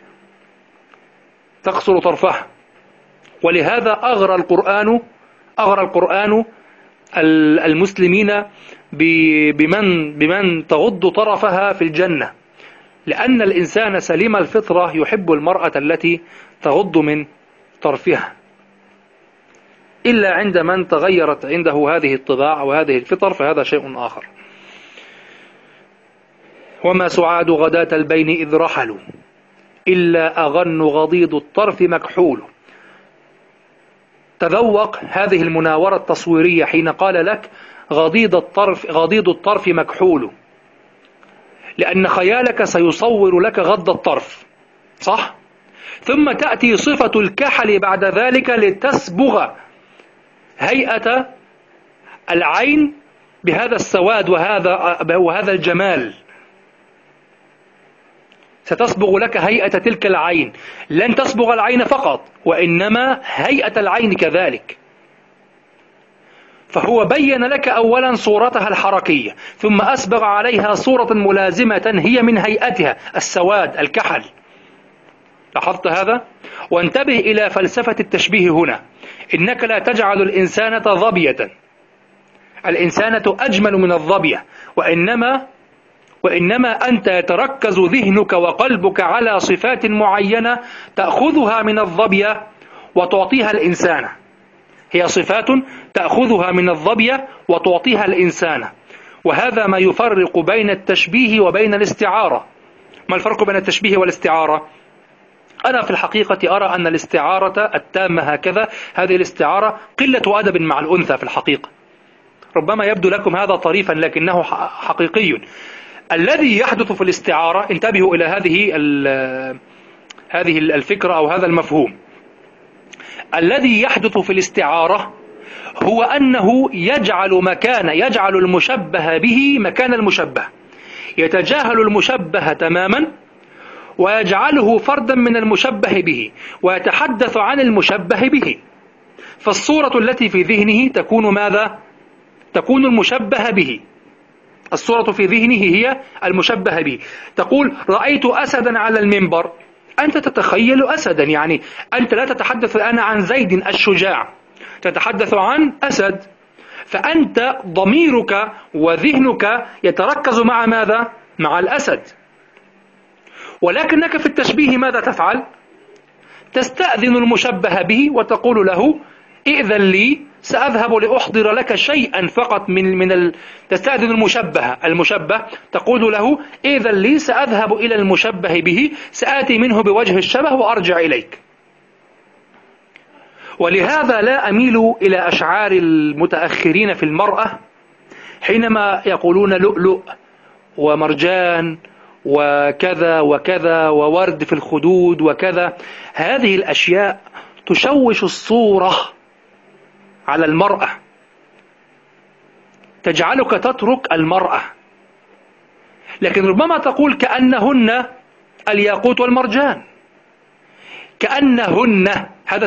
Speaker 1: تقصر طرفها. ولهذا أغرى القرآن المسلمين بمن تغض طرفها في الجنة، لأن الإنسان سليم الفطرة يحب المرأة التي تغض من طرفها، إلا عند من تغيرت عنده هذه الطباع وهذه الفطر فهذا شيء آخر. وما سعاد غداة البين إذ رحلوا إلا أغن غضيض الطرف مكحول. تذوق هذه المناورة التصويرية حين قال لك غضيض الطرف مكحول، لأن خيالك سيصور لك غض الطرف، صح؟ ثم تأتي صفة الكحل بعد ذلك لتسبغ هيئة العين بهذا السواد وهذا الجمال. ستصبغ لك هيئة تلك العين، لن تصبغ العين فقط وإنما هيئة العين كذلك. فهو بين لك أولا صورتها الحركية، ثم أسبغ عليها صورة ملازمة هي من هيئتها السواد الكحل. لاحظت هذا؟ وانتبه إلى فلسفة التشبيه هنا. إنك لا تجعل الإنسانة ظبية، الإنسانة أجمل من الظبية، وإنما أنت يتركز ذهنك وقلبك على صفات معينة تأخذها من الظبية وتعطيها الإنسانة. هي صفات تأخذها من الظبية وتعطيها الإنسانة. وهذا ما يفرق بين التشبيه وبين الاستعارة. ما الفرق بين التشبيه والاستعارة؟ أنا في الحقيقة أرى أن الاستعارة التامة هكذا، هذه الاستعارة قلة أدب مع الأنثى في الحقيقة. ربما يبدو لكم هذا طريفا لكنه حقيقي. الذي يحدث في الاستعارة، انتبهوا إلى هذه الفكرة أو هذا المفهوم. الذي يحدث في الاستعارة هو أنه يجعل المشبه به مكان المشبه، يتجاهل المشبه تماما ويجعله فردا من المشبه به ويتحدث عن المشبه به. فالصورة التي في ذهنه تكون ماذا؟ تكون المشبه به. الصورة في ذهنه هي المشبه به. تقول رأيت أسدا على المنبر، أنت تتخيل أسدا، يعني أنت لا تتحدث الآن عن زيد الشجاع، تتحدث عن أسد. فأنت ضميرك وذهنك يتركز مع ماذا؟ مع الأسد. ولكنك في التشبيه ماذا تفعل؟ تستأذن المشبه به وتقول له ائذن لي سأذهب لأحضر لك شيئا فقط تستأذن المشبه تقول له ائذن لي سأذهب إلى المشبه به، سآتي منه بوجه الشبه وأرجع إليك. ولهذا لا أميل إلى أشعار المتأخرين في المرأة حينما يقولون لؤلؤ ومرجان وكذا وكذا وورد في الخدود وكذا. هذه الأشياء تشوش الصورة على المرأة، تجعلك تترك المرأة. لكن ربما تقول كأنهن الياقوت والمرجان، كأنهن، هذا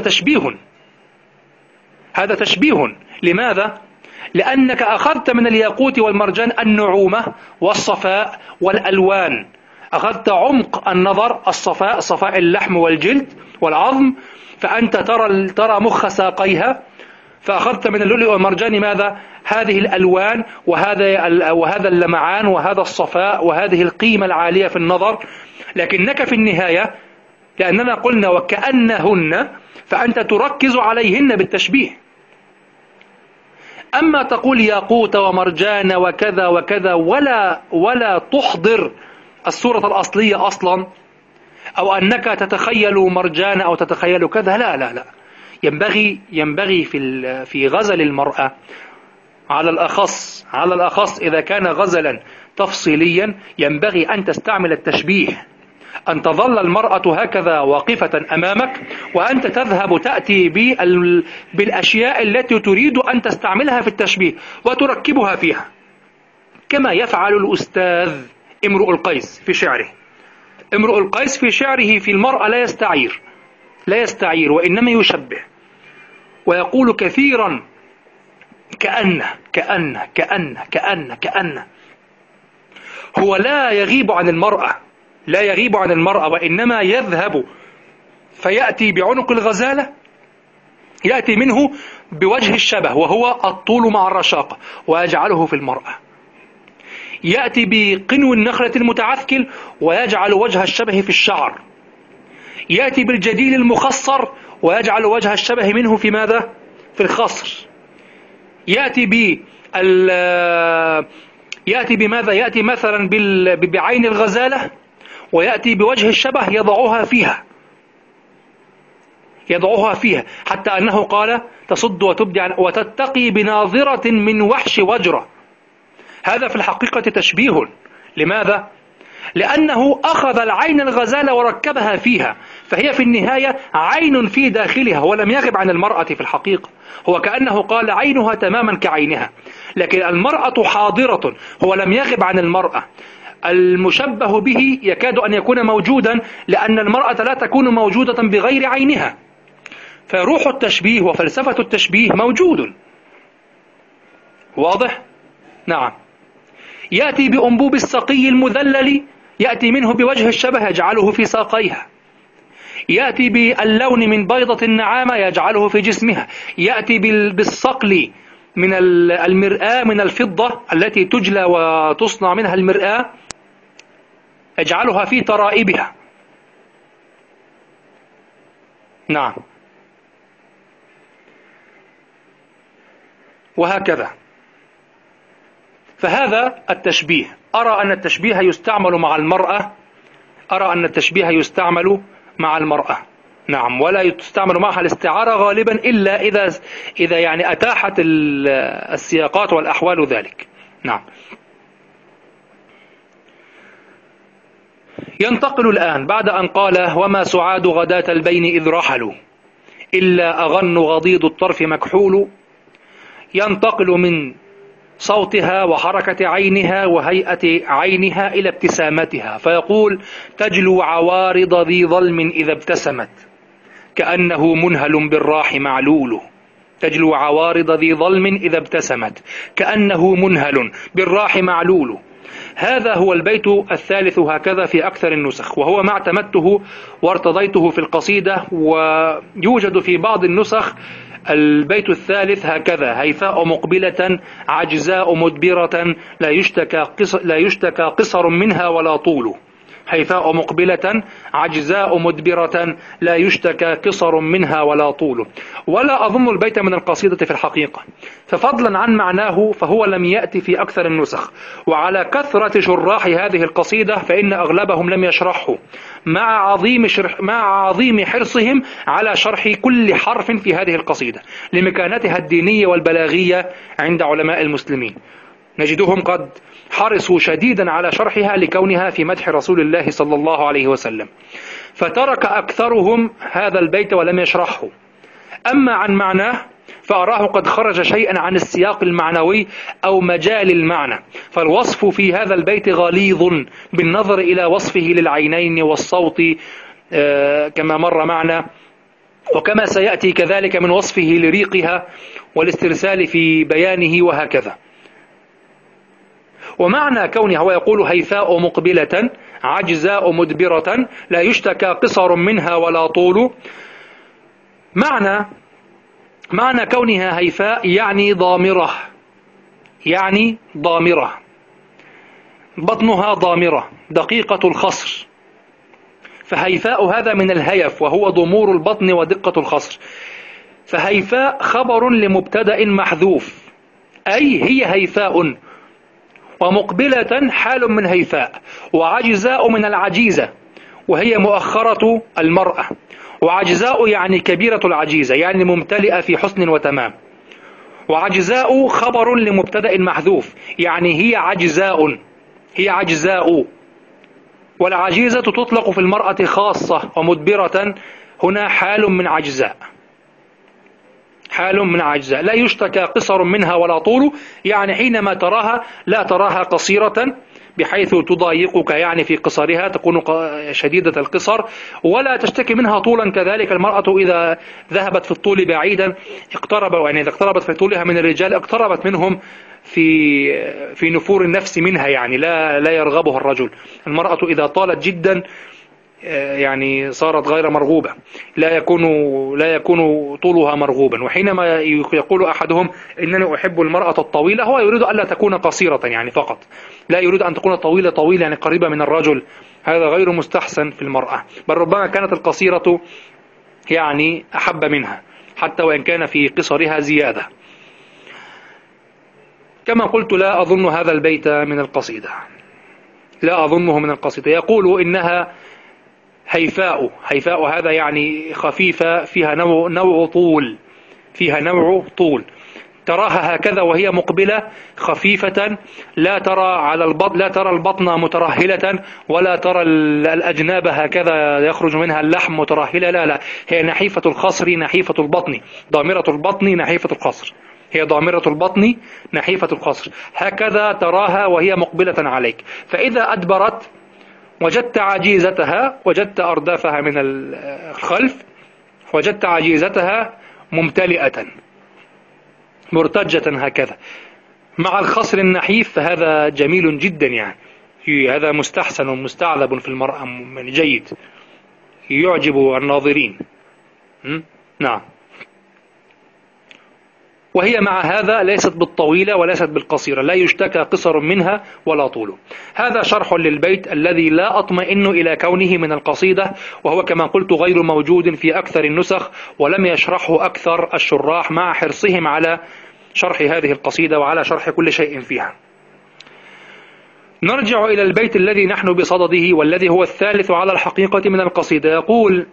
Speaker 1: تشبيه. لماذا؟ لأنك أخذت من الياقوت والمرجان النعومة والصفاء والألوان، أخذت عمق النظر، الصفاء، صفاء اللحم والجلد والعظم، فأنت ترى مخ ساقيها. فأخذت من اللؤلؤ والمرجان ماذا؟ هذه الألوان وهذا اللمعان وهذا الصفاء وهذه القيمة العالية في النظر. لكنك في النهاية لأننا قلنا وكأنهن، فأنت تركز عليهن بالتشبيه. أما تقول ياقوت ومرجان وكذا وكذا ولا تحضر الصورة الأصلية أصلا، أو أنك تتخيل مرجان أو تتخيل كذا، لا لا لا. ينبغي في غزل المرأة على الأخص إذا كان غزلا تفصيليا ينبغي أن تستعمل التشبيه، أن تظل المرأة هكذا واقفة أمامك وأنت تذهب تأتي بالأشياء التي تريد أن تستعملها في التشبيه وتركبها فيها، كما يفعل الأستاذ امرؤ القيس في شعره. امرؤ القيس في شعره في المرأة لا يستعير وإنما يشبه، ويقول كثيرا كأن. هو لا يغيب عن المرأة وإنما يذهب فيأتي بعنق الغزالة، يأتي منه بوجه الشبه وهو الطول مع الرشاقة ويجعله في المرأة، يأتي بقنو النخلة المتعثكل ويجعل وجه الشبه في الشعر، يأتي بالجديل المخصر ويجعل وجه الشبه منه في ماذا؟ في الخصر. يأتي بماذا؟ يأتي مثلا بعين الغزالة ويأتي بوجه الشبه يضعها فيها حتى أنه قال تصد وتبدي وتتقي بناظرة من وحش وجرة. هذا في الحقيقة تشبيه. لماذا؟ لأنه أخذ العين الغزالة وركبها فيها، فهي في النهاية عين في داخلها ولم يغب عن المرأة في الحقيقة. هو كأنه قال عينها تماما كعينها، لكن المرأة حاضرة، هو لم يغب عن المرأة. المشبه به يكاد أن يكون موجودا لأن المرأة لا تكون موجودة بغير عينها، فروح التشبيه وفلسفة التشبيه موجود. واضح؟ نعم. يأتي بأنبوب السقي المذلل، يأتي منه بوجه الشبه يجعله في ساقيها، يأتي باللون من بيضة النعامة يجعله في جسمها، يأتي بالصقل من المرآة من الفضة التي تجلى وتصنع منها المرآة يجعلها في ترائبها. نعم. وهكذا. فهذا التشبيه. أرى أن التشبيه يستعمل مع المرأة. نعم. ولا يستعمل معها الاستعارة غالبا إلا إذا يعني أتاحت السياقات والأحوال ذلك. نعم. ينتقل الآن بعد أن قال وما سعاد غداة البين إذ رحلوا إلا أغن غضيض الطرف مكحول، ينتقل من صوتها وحركة عينها وهيئة عينها إلى ابتسامتها، فيقول تجلو عوارض ذي ظلم إذا ابتسمت كأنه منهل بالراح معلول. تجلو عوارض ذي ظلم إذا ابتسمت كأنه منهل بالراح معلول. هذا هو البيت الثالث هكذا في أكثر النسخ، وهو ما اعتمدته وارتضيته في القصيدة. ويوجد في بعض النسخ البيت الثالث هكذا: هيفاء مقبلة عجزاء مدبرة لا يشتكى قصر منها ولا طول. هيفاء مقبلة عجزاء مدبرة لا يشتكى قصر منها ولا طول. ولا أظن البيت من القصيدة في الحقيقة، ففضلا عن معناه فهو لم يأتي في أكثر النسخ. وعلى كثرة شراح هذه القصيدة فإن أغلبهم لم يشرحه، مع عظيم حرصهم على شرح كل حرف في هذه القصيدة لمكانتها الدينية والبلاغية عند علماء المسلمين. نجدهم قد حرصوا شديدا على شرحها لكونها في مدح رسول الله صلى الله عليه وسلم، فترك أكثرهم هذا البيت ولم يشرحه. أما عن معناه فأراه قد خرج شيئا عن السياق المعنوي أو مجال المعنى، فالوصف في هذا البيت غليظ بالنظر إلى وصفه للعينين والصوت كما مر معنا، وكما سيأتي كذلك من وصفه لريقها والاسترسال في بيانه وهكذا. ومعنى كونه هو يقول هيفاء مقبلة عجزاء مدبرة لا يشتكى قصر منها ولا طول، معنى كونها هيفاء يعني ضامرة، بطنها ضامرة دقيقة الخصر، فهيفاء هذا من الهيف وهو ضمور البطن ودقة الخصر. فهيفاء خبر لمبتدأ محذوف، أي هي هيفاء، ومقبلة حال من هيفاء، وعجزاء من العجيزة وهي مؤخرة المرأة، وعجزاء يعني كبيرة العجيزة، يعني ممتلئة في حسن وتمام. وعجزاء خبر لمبتدأ محذوف، يعني هي عجزاء، هي عجزاء. والعجيزة تطلق في المرأة خاصة ومدبرة، هنا حال من عجزاء، حال من عجزاء. لا يشتكى قصر منها ولا طول، يعني حينما تراها لا تراها قصيرة بحيث تضايقك، يعني في قصرها تكون شديدة القصر، ولا تشتكي منها طولا كذلك. المرأة إذا ذهبت في الطول بعيدا اقترب، يعني إذا اقتربت في طولها من الرجال اقتربت منهم في نفور النفس منها، يعني لا يرغبها الرجل. المرأة إذا طالت جدا يعني صارت غير مرغوبة، لا يكون طولها مرغوبا. وحينما يقول أحدهم إنني أحب المرأة الطويلة، هو يريد ألا تكون قصيرة يعني فقط، لا يريد أن تكون طويلة يعني قريبة من الرجل. هذا غير مستحسن في المرأة، بل ربما كانت القصيرة يعني أحب منها حتى وإن كان في قصرها زيادة. كما قلت لا أظن هذا البيت من القصيدة، لا أظنه من القصيدة. يقول إنها هيفاء، هيفاء هذا يعني خفيفة، فيها نوع طول، فيها نوع طول. تراها هكذا وهي مقبلة خفيفة، لا ترى على البطن، لا ترى البطن مترهلة، ولا ترى الأجناب هكذا يخرج منها اللحم مترهلة، لا، هي نحيفة الخصر نحيفة البطن، ضامرة البطن نحيفة الخصر، هي ضامرة البطن نحيفة الخصر، هكذا تراها وهي مقبلة عليك. فإذا أدبرت وجدت عجيزتها، وجدت أردافها من الخلف، وجدت عجيزتها ممتلئة مرتجة هكذا مع الخصر النحيف، فهذا جميل جدا، يعني هذا مستحسن ومستعذب في المرأة، جيد يعجب الناظرين. نعم. وهي مع هذا ليست بالطويلة وليست بالقصيرة، لا يشتكى قصر منها ولا طول. هذا شرح للبيت الذي لا أطمئن إلى كونه من القصيدة، وهو كما قلت غير موجود في أكثر النسخ، ولم يشرحه أكثر الشراح مع حرصهم على شرح هذه القصيدة وعلى شرح كل شيء فيها. نرجع إلى البيت الذي نحن بصدده، والذي هو الثالث على الحقيقة من القصيدة. يقول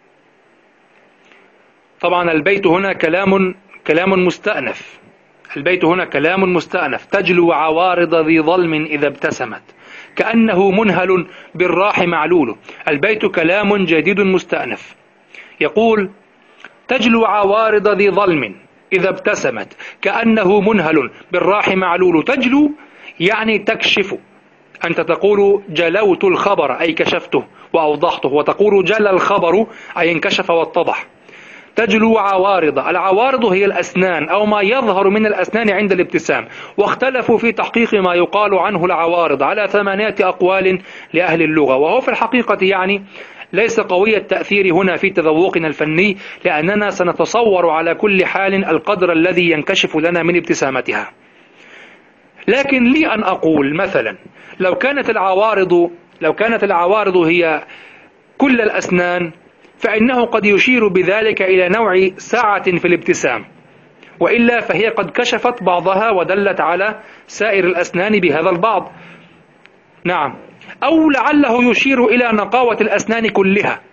Speaker 1: طبعا البيت هنا كلام مستأنف، البيت هنا كلام مستأنف. تجلو عوارض ذي ظلم إذا ابتسمت كأنه منهل بالراح معلول. البيت كلام جديد مستأنف. يقول تجلو عوارض ذي ظلم إذا ابتسمت كأنه منهل بالراح معلول. تجلو يعني تكشف، أنت تقول جلوت الخبر أي كشفته وأوضحته، وتقول جل الخبر أي انكشف واتضح. تجلو عوارض، العوارض هي الأسنان أو ما يظهر من الأسنان عند الابتسام، واختلفوا في تحقيق ما يقال عنه العوارض على 8 أقوال لأهل اللغة. وهو في الحقيقة يعني ليس قوي التأثير هنا في تذوقنا الفني، لأننا سنتصور على كل حال القدر الذي ينكشف لنا من ابتسامتها. لكن لي أن أقول مثلا لو كانت العوارض هي كل الأسنان، فإنه قد يشير بذلك إلى نوع سعة في الابتسام، وإلا فهي قد كشفت بعضها ودلت على سائر الأسنان بهذا البعض. نعم. أو لعله يشير إلى نقاوة الأسنان كلها،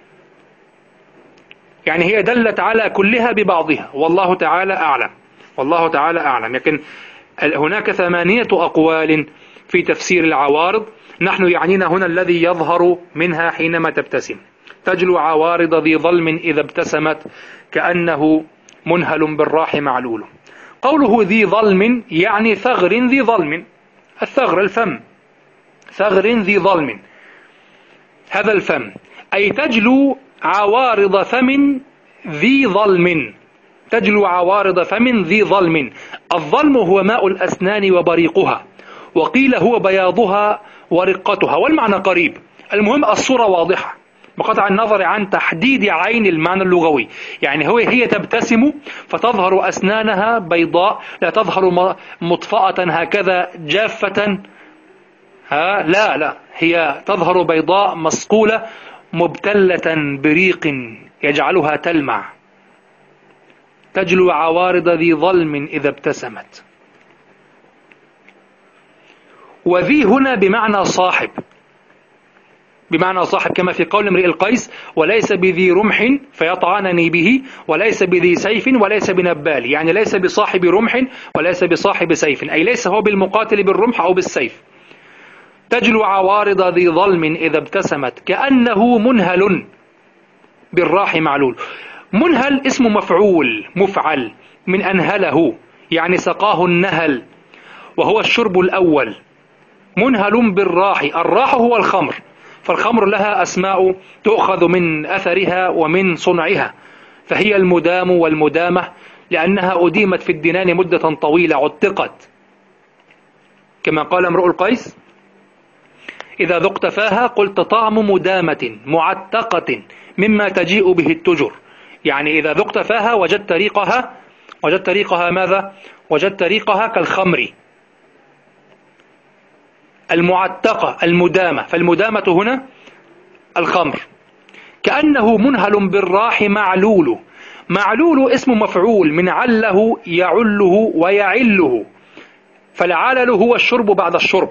Speaker 1: يعني هي دلت على كلها ببعضها، والله تعالى أعلم، والله تعالى أعلم. لكن هناك 8 أقوال في تفسير العوارض، نحن يعنينا هنا الذي يظهر منها حينما تبتسم. تجلو عوارض ذي ظلم إذا ابتسمت كأنه منهل بالراح معلول. قوله ذي ظلم يعني ثغر ذي ظلم، الثغر الفم، ثغر ذي ظلم هذا الفم، أي تجلو عوارض فم ذي ظلم، تجلو عوارض فم ذي ظلم. الظلم هو ماء الأسنان وبريقها، وقيل هو بياضها ورقتها، والمعنى قريب. المهم الصورة واضحة بقطع النظر عن تحديد عين المعنى اللغوي، يعني هي تبتسم فتظهر أسنانها بيضاء، لا تظهر مطفأة هكذا جافة، لا، هي تظهر بيضاء مصقولة مبتلة بريق يجعلها تلمع. تجلو عوارض ذي ظلم إذا ابتسمت. وذي هنا بمعنى صاحب، بمعنى صاحب كما في قول امرئ القيس: وليس بذي رمح فيطعنني به، وليس بذي سيف وليس بنبال، يعني ليس بصاحب رمح وليس بصاحب سيف، أي ليس هو بالمقاتل بالرمح أو بالسيف. تجلو عوارض ذي ظلم إذا ابتسمت كأنه منهل بالراح معلول. منهل اسم مفعول مفعل من أنهله، يعني سقاه النهل، وهو الشرب الأول. منهل بالراح، الراح هو الخمر، فالخمر لها أسماء تؤخذ من أثرها ومن صنعها، فهي المدام والمدامة، لأنها أديمت في الدنان مدة طويلة عتقت، كما قال امرؤ القيس: إذا ذقت فاها قلت طعم مدامة معتقة مما تجيء به التجر. يعني إذا ذقت فاها وجدت ريقها ماذا؟ وجدت ريقها كالخمر المعتقة المدامة، فالمدامة هنا الخمر. كأنه منهل بالراح معلول. معلول اسم مفعول من عله يعله ويعله، فالعلل هو الشرب بعد الشرب،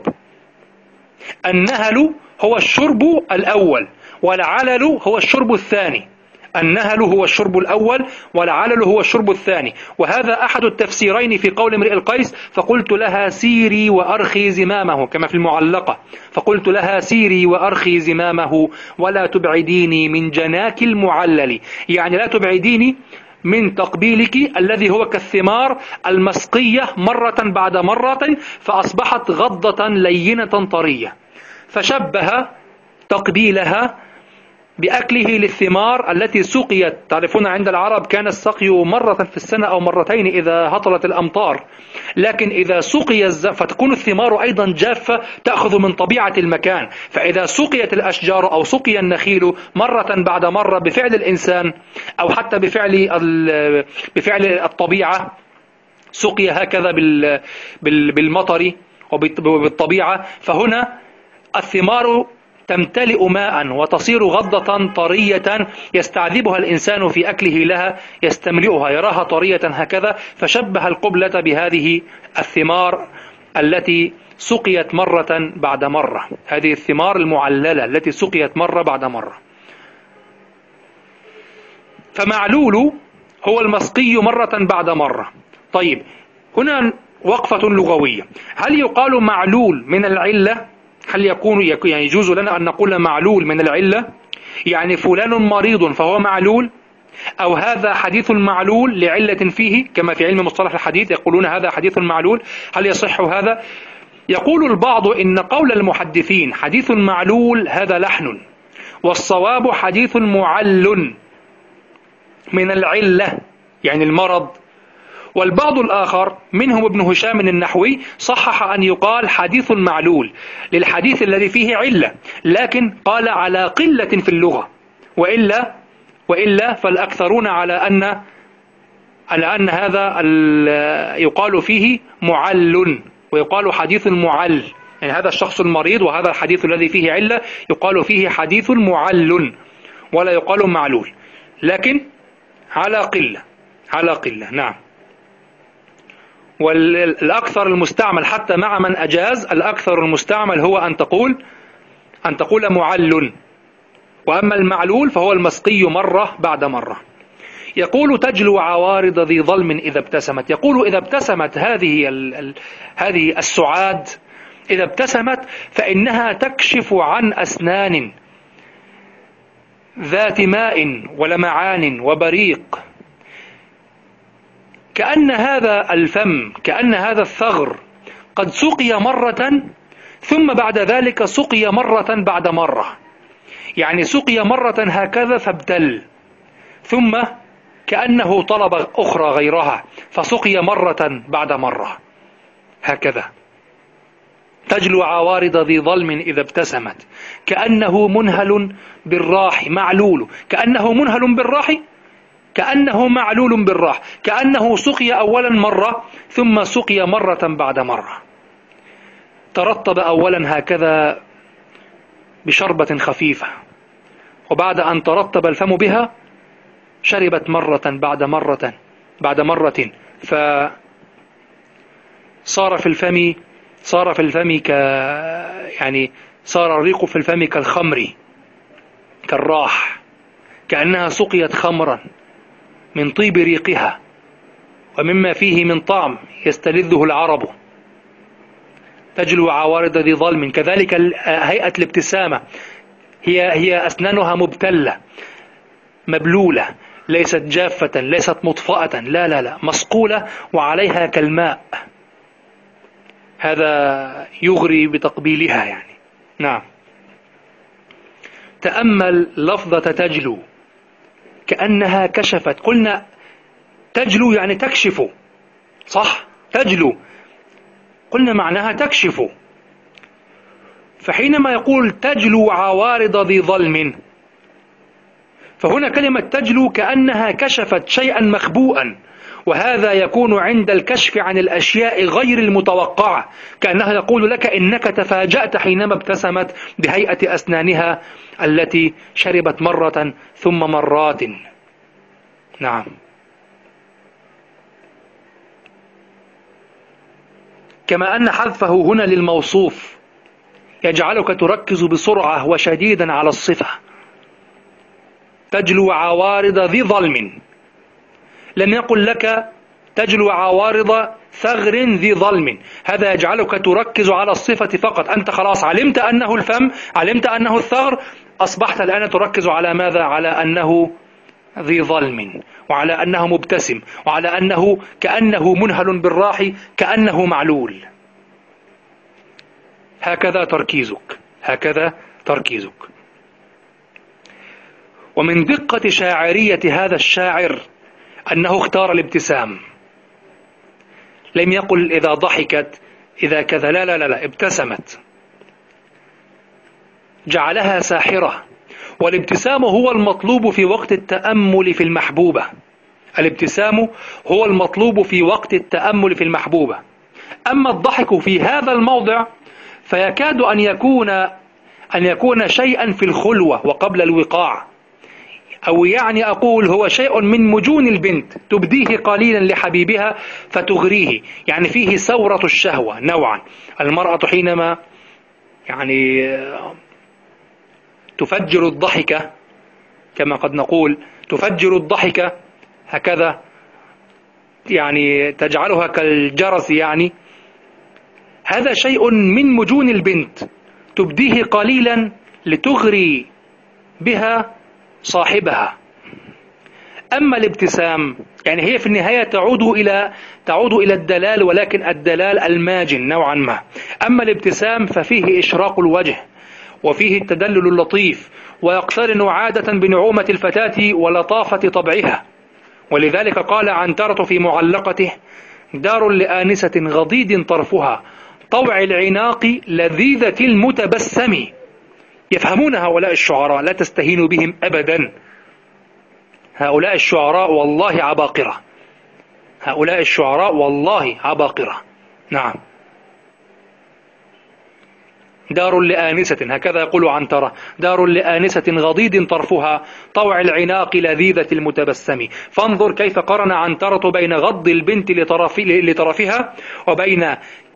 Speaker 1: النهل هو الشرب الأول والعلل هو الشرب الثاني. النهل هو الشرب الأول والعلل هو الشرب الثاني، وهذا أحد التفسيرين في قول امرئ القيس: فقلت لها سيري وأرخي زمامه، كما في المعلقة: فقلت لها سيري وأرخي زمامه ولا تبعديني من جناك المعلل، يعني لا تبعديني من تقبيلك الذي هو كالثمار المسقية مرة بعد مرة، فأصبحت غضة لينة طرية. فشبه تقبيلها بأكله للثمار التي سقيت. تعرفون عند العرب كان السقي مرة في السنة أو مرتين إذا هطلت الأمطار، لكن إذا سقي فتكون الثمار أيضا جافة تأخذ من طبيعة المكان، فإذا سقيت الأشجار أو سقي النخيل مرة بعد مرة بفعل الإنسان أو حتى بفعل الطبيعة، سقي هكذا بالمطر وبالطبيعة، فهنا الثمار تمتلئ ماء وتصير غضة طرية يستعذبها الإنسان في أكله لها، يستملئها يراها طرية هكذا. فشبه القبلة بهذه الثمار التي سقيت مرة بعد مرة، هذه الثمار المعللة التي سقيت مرة بعد مرة. فمعلول هو المسقي مرة بعد مرة. طيب، هنا وقفة لغوية: هل يقال معلول من العلة؟ هل يعني يجوز لنا أن نقول معلول من العلة، يعني فلان مريض فهو معلول، أو هذا حديث معلول لعلة فيه، كما في علم مصطلح الحديث يقولون هذا حديث معلول؟ هل يصح هذا؟ يقول البعض إن قول المحدثين حديث معلول هذا لحن، والصواب حديث معل من العلة يعني المرض. والبعض الآخر منهم ابن هشام النحوي صحح أن يقال حديث معلول للحديث الذي فيه علة، لكن قال على قلة في اللغة، وإلا فالأكثرون على أن هذا يقال فيه معل، ويقال حديث معل، يعني هذا الشخص المريض وهذا الحديث الذي فيه علة يقال فيه حديث معل ولا يقال معلول، لكن على قلة. نعم. والأكثر المستعمل حتى مع من أجاز، الأكثر المستعمل هو أن تقول معل، وأما المعلول فهو المسقي مرة بعد مرة. يقول: تجلو عوارض ذي ظلم إذا ابتسمت. يقول إذا ابتسمت هذه السعاد، إذا ابتسمت فإنها تكشف عن أسنان ذات ماء ولمعان وبريق، كأن هذا الفم، كأن هذا الثغر قد سقي مرة ثم بعد ذلك سقي مرة بعد مرة، يعني سقي مرة هكذا فابتل، ثم كأنه طلب أخرى غيرها فسقي مرة بعد مرة هكذا. تجلو عوارض ذي ظلم إذا ابتسمت كأنه منهل بالراح معلول، كأنه منهل بالراح، كأنه معلول بالراح، كأنه سقي أولا مرة ثم سقي مرة بعد مرة، ترطب أولا هكذا بشربة خفيفة، وبعد أن ترطب الفم بها شربت مرة بعد مرة فصار في الفم يعني صار الريق في الفم كالخمر كالراح، كأنها سقيت خمرا من طيب ريقها ومما فيه من طعم يستلذه العرب. تجلو عوارض ذي ظلم. كذلك هيئة الابتسامة، هي أسنانها مبتلة مبلولة، ليست جافة، ليست مطفأة، لا لا لا، مصقولة وعليها كالماء. هذا يغري بتقبيلها يعني. نعم. تأمل لفظة تجلو، كأنها كشفت. قلنا تجلو يعني تكشف، صح؟ تجلو قلنا معناها تكشف. فحينما يقول تجلو عوارض ذي ظلم، فهنا كلمة تجلو كأنها كشفت شيئا مخبوءا، وهذا يكون عند الكشف عن الأشياء غير المتوقعة، كأنها يقول لك إنك تفاجأت حينما ابتسمت بهيئة أسنانها التي شربت مرة ثم مرات. نعم. كما أن حذفه هنا للموصوف يجعلك تركز بسرعة وشديدا على الصفة. تجلو عوارض ذي ظلم، لم يقل لك تجلو عوارض ثغر ذي ظلم. هذا يجعلك تركز على الصفة فقط. أنت خلاص علمت أنه الفم، علمت أنه الثغر، أصبحت الآن تركز على ماذا؟ على أنه ذي ظلم، وعلى أنه مبتسم، وعلى أنه كأنه منهل بالراح، كأنه معلول. هكذا تركيزك، هكذا تركيزك. ومن دقة شاعرية هذا الشاعر أنه اختار الابتسام. لم يقل إذا ضحكت إذا كذا، لا لا لا، ابتسمت، جعلها ساحرة. والابتسام هو المطلوب في وقت التأمل في المحبوبة. الابتسام هو المطلوب في وقت التأمل في المحبوبة. أما الضحك في هذا الموضع فيكاد أن يكون شيئا في الخلوة وقبل الوقاع، أو يعني أقول هو شيء من مجون البنت تبديه قليلا لحبيبها فتغريه، يعني فيه ثورة الشهوة نوعا. المرأة حينما يعني تفجر الضحكة، كما قد نقول تفجر الضحكة هكذا، يعني تجعلها كالجرس، يعني هذا شيء من مجون البنت تبديه قليلا لتغري بها صاحبها. أما الابتسام يعني هي في النهاية تعود إلى الدلال، ولكن الدلال الماجن نوعا ما. أما الابتسام ففيه إشراق الوجه وفيه التدلل اللطيف، ويقترن عادة بنعومة الفتاة ولطافة طبعها. ولذلك قال عنترة في معلقته: دار لآنسة غضيض طرفها، طوع العناق لذيذة المتبسم. يفهمون هؤلاء الشعراء، لا تستهينوا بهم أبدا. هؤلاء الشعراء والله عباقرة، هؤلاء الشعراء والله عباقرة. نعم. دار لآنسة، هكذا يقول عنترة: دار لآنسة غضيض طرفها، طوع العناق لذيذة المتبسم. فانظر كيف قرن عنترة بين غض البنت لطرفها وبين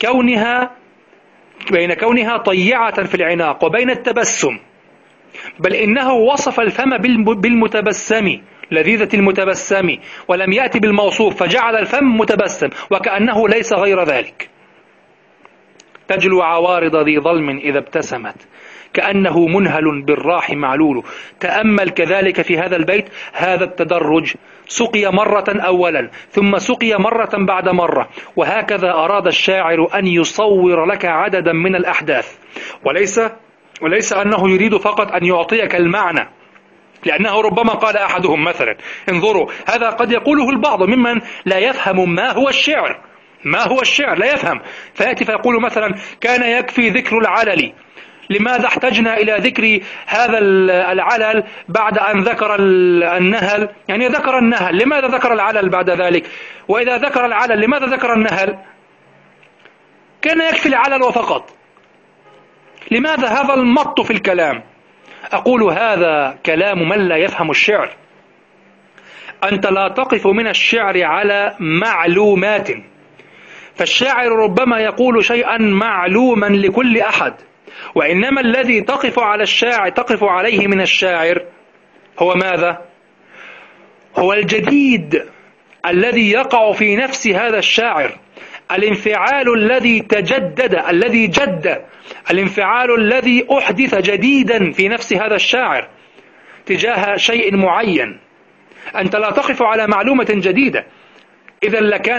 Speaker 1: كونها طيعة في العناق، وبين التبسم. بل إنه وصف الفم بالمتبسم، لذيذة المتبسم، ولم يأتي بالموصوف، فجعل الفم متبسم وكأنه ليس غير ذلك. تجلو عوارض ذي ظلم إذا ابتسمت، كأنه منهل بالراح معلول. تأمل كذلك في هذا البيت هذا التدرج، سقي مرة أولا، ثم سقي مرة بعد مرة، وهكذا أراد الشاعر أن يصور لك عددا من الأحداث، وليس أنه يريد فقط أن يعطيك المعنى. لأنه ربما قال أحدهم مثلا: انظروا، هذا قد يقوله البعض ممن لا يفهم ما هو الشعر، لا يفهم، فيأتي فيقول مثلا: كان يكفي ذكر العلل، لماذا احتجنا إلى ذكر هذا العلل بعد أن ذكر النهل؟ يعني ذكر النهل، لماذا ذكر العلل بعد ذلك؟ وإذا ذكر العلل لماذا ذكر النهل؟ كان يكفي العلل وفقط، لماذا هذا المط في الكلام؟ أقول هذا كلام من لا يفهم الشعر. أنت لا تقف من الشعر على معلومات، فالشاعر ربما يقول شيئا معلوما لكل أحد، وإنما الذي تقف عليه من الشاعر هو ماذا؟ هو الجديد الذي يقع في نفس هذا الشاعر، الانفعال الذي تجدد، الذي جد، الانفعال الذي أحدث جديدا في نفس هذا الشاعر تجاه شيء معين. أنت لا تقف على معلومة جديدة، إذا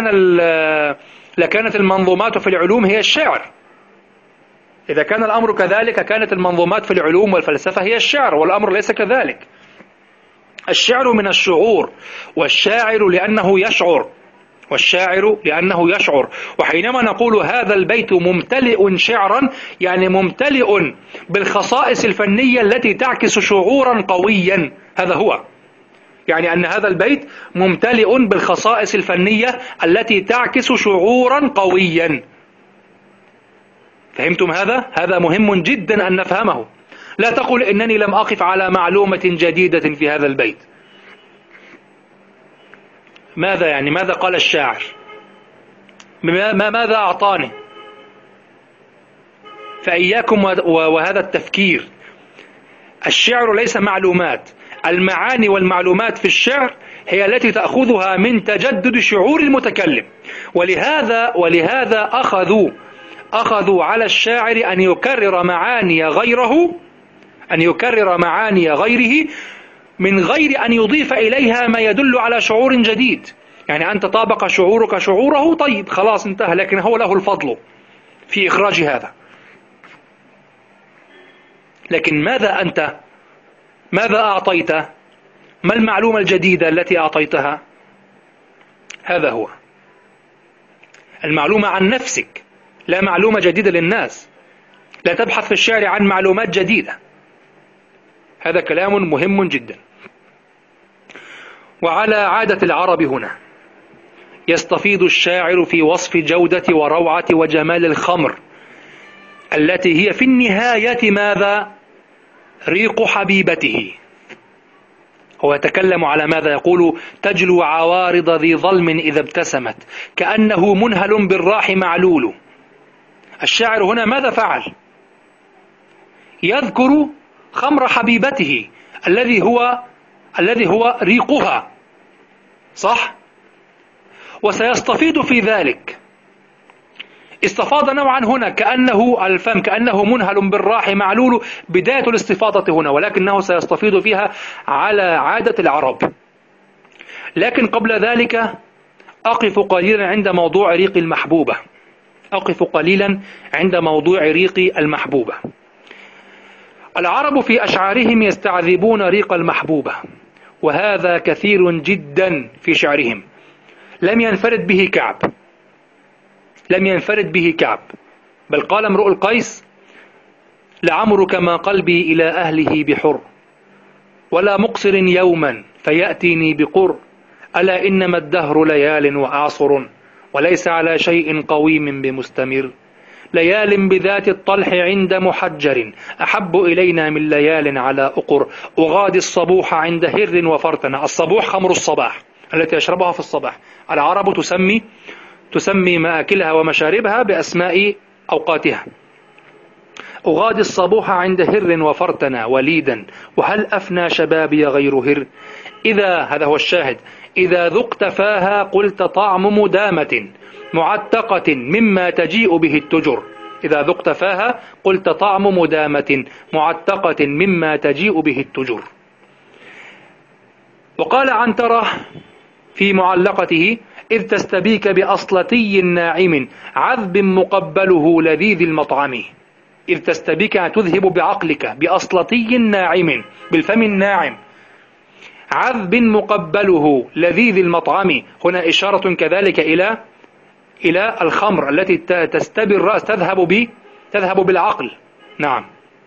Speaker 1: لكانت المنظومات في العلوم هي الشعر. إذا كان الأمر كذلك كانت المنظومات في العلوم والفلسفة هي الشعر، والأمر ليس كذلك. الشعر من الشعور، والشاعر لأنه يشعر. وحينما نقول هذا البيت ممتلئ شعرا، يعني ممتلئ بالخصائص الفنية التي تعكس شعورا قويا. هذا هو، يعني أن هذا البيت ممتلئ بالخصائص الفنية التي تعكس شعورا قويا. فهمتم هذا؟ هذا مهم جدا أن نفهمه. لا تقل إنني لم أقف على معلومة جديدة في هذا البيت. ماذا يعني؟ ماذا قال الشاعر؟ ماذا أعطاني؟ فإياكم وهذا التفكير. الشعر ليس معلومات. المعاني والمعلومات في الشعر هي التي تأخذها من تجدد شعور المتكلم. ولهذا أخذوا على الشاعر أن يكرر معاني غيره من غير أن يضيف إليها ما يدل على شعور جديد. يعني أنت طابق شعورك شعوره، طيب خلاص انتهى، لكن هو له الفضل في إخراج هذا. لكن ماذا أعطيت؟ ما المعلومة الجديدة التي أعطيتها؟ هذا هو المعلومة عن نفسك، لا معلومة جديدة للناس. لا تبحث في الشعر عن معلومات جديدة. هذا كلام مهم جدا. وعلى عادة العرب هنا يستفيض الشاعر في وصف جودة وروعة وجمال الخمر التي هي في النهاية ماذا؟ ريق حبيبته. هو يتكلم على ماذا؟ يقول: تجلو عوارض ذي ظلم إذا ابتسمت كأنه منهل بالراح معلول. الشاعر هنا ماذا فعل؟ يذكر خمر حبيبته الذي هو ريقها، صح؟ وسيستفيض في ذلك. استفاض نوعا هنا كأنه الفم، كأنه منهل بالراح معلول، بداية الاستفاضة هنا، ولكنه سيستفيض فيها على عادة العرب. لكن قبل ذلك أقف قليلا عند موضوع ريق المحبوبة. العرب في أشعارهم يستعذبون ريق المحبوبة، وهذا كثير جدا في شعرهم. لم ينفرد به كعب، بل قال امرؤ القيس: لعمرك ما قلبي إلى أهله بحر، ولا مقصر يوما فيأتيني بقر، ألا إنما الدهر ليال وأعصر، وليس على شيء قويم بمستمر، ليال بذات الطلح عند محجر، أحب إلينا من ليال على أقر، أغادي الصبوح عند هر وفرتنا. الصبوح خمر الصباح التي يشربها في الصباح. العرب تسمي مآكلها ومشاربها بأسماء أوقاتها. أغادي الصبوح عند هر وفرتنا وليدا، وهل أفنى شبابي غير هر. هذا هو الشاهد: إذا ذقت فاها قلت طعم مدامة معتقة مما تجيء به التجر. إذا ذقت فاها قلت طعم مدامة معتقة مما تجيء به التجر. وقال عنترة في معلقته: إذ تستبيك بأصلتي ناعم عذب مقبله لذيذ المطعم. إذ تستبيك تذهب بعقلك بأصلتي ناعم، بالفم الناعم، عذب مقبله لذيذ المطعم. هنا إشارة كذلك إلى الخمر التي تستبي الرأس، تذهب بالعقل. نعم.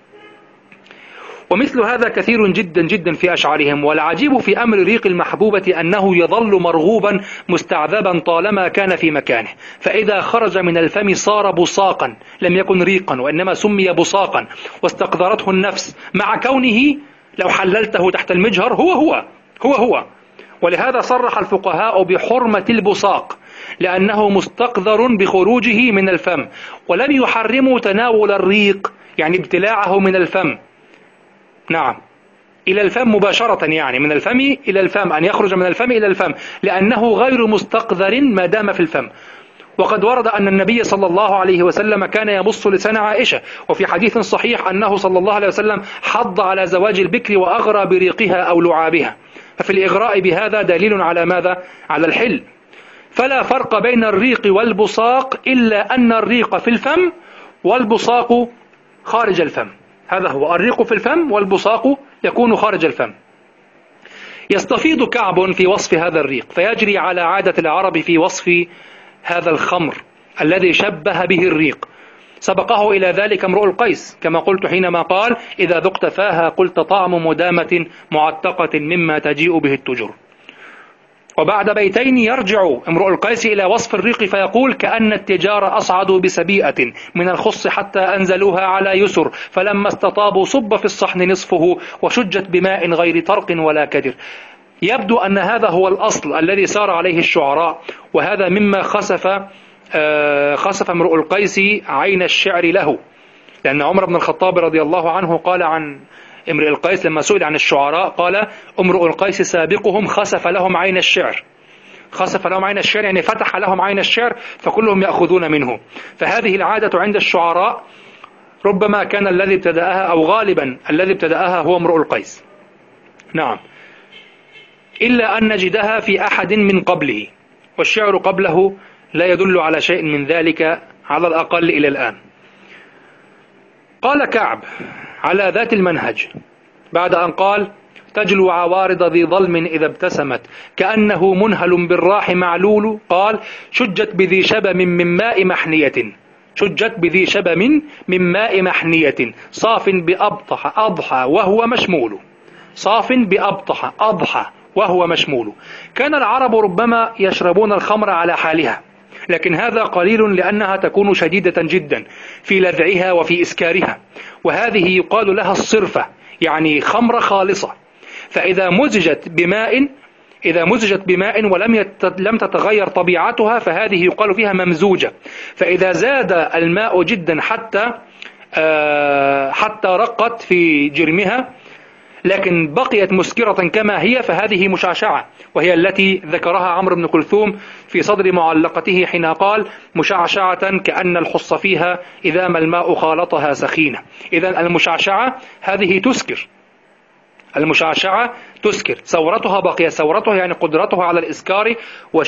Speaker 1: ومثل هذا كثير جدا جدا في أشعارهم. والعجيب في أمر ريق المحبوبة أنه يظل مرغوبا مستعذبا طالما كان في مكانه، فإذا خرج من الفم صار بصاقا، لم يكن ريقا وإنما سمي بصاقا، واستقذرته النفس مع كونه لو حللته تحت المجهر هو. ولهذا صرح الفقهاء بحرمة البصاق، لأنه مستقذر بخروجه من الفم، ولم يحرموا تناول الريق يعني ابتلاعه من الفم. نعم، إلى الفم مباشرة، يعني من الفم إلى الفم، أن يخرج من الفم إلى الفم، لأنه غير مستقذر ما دام في الفم. وقد ورد أن النبي صلى الله عليه وسلم كان يمص لسان عائشة، وفي حديث صحيح أنه صلى الله عليه وسلم حض على زواج البكر وأغرى بريقها أو لعابها. ففي الإغراء بهذا دليل على ماذا؟ على الحل. فلا فرق بين الريق والبصاق إلا أن الريق في الفم والبصاق خارج الفم. هذا هو، الريق في الفم والبصاق يكون خارج الفم. يستفيض كعب في وصف هذا الريق، فيجري على عادة العرب في وصف هذا الخمر الذي شبه به الريق. سبقه إلى ذلك امرؤ القيس كما قلت حينما قال: إذا ذقت فاها قلت طعم مدامة معتقة مما تجيء به التجر. وبعد بيتين يرجع امرؤ القيس إلى وصف الريق فيقول: كأن التجار أصعدوا بسبيئة من الخص حتى أنزلوها على يسر، فلما استطابوا صب في الصحن نصفه وشجت بماء غير طرق ولا كدر. يبدو أن هذا هو الأصل الذي سار عليه الشعراء، وهذا مما خسف امرؤ القيس عين الشعر له، لأن عمر بن الخطاب رضي الله عنه قال عن امرؤ القيس لما سئل عن الشعراء قال: امرؤ القيس سابقهم خسف لهم عين الشعر. خسف لهم عين الشعر يعني فتح لهم عين الشعر فكلهم يأخذون منه. فهذه العادة عند الشعراء ربما كان الذي ابتدأها أو غالبا الذي ابتدأها هو امرؤ القيس. نعم، إلا أن نجدها في أحد من قبله، والشعر قبله لا يدل على شيء من ذلك على الأقل إلى الآن. قال كعب على ذات المنهج بعد أن قال: تجلو عوارض ذي ظلم إذا ابتسمت كأنه منهل بالراح معلول، قال: شجت بذي شبم من ماء محنية، شجت بذي شبم من ماء محنية صاف بأبطح أضحى وهو مشمول، صاف بأبطح أضحى وهو مشمول. كان العرب ربما يشربون الخمر على حالها، لكن هذا قليل لأنها تكون شديدة جدا في لذعها وفي إسكارها، وهذه يقال لها الصرفة، يعني خمر خالصة. فإذا مزجت بماء ولم تتغير طبيعتها فهذه يقال فيها ممزوجة. فإذا زاد الماء جدا حتى رقت في جرمها لكن بقيت مسكرة كما هي فهذه مشعشعة، وهي التي ذكرها عمرو بن كلثوم في صدر معلقته حين قال: مشعشعة كأن الحص فيها إذا ما الماء خالطها سخينة. إذن المشعشعة هذه تسكر، المشعشعة تسكر، ثورتها بقي ثورتها يعني قدرتها على الإسكار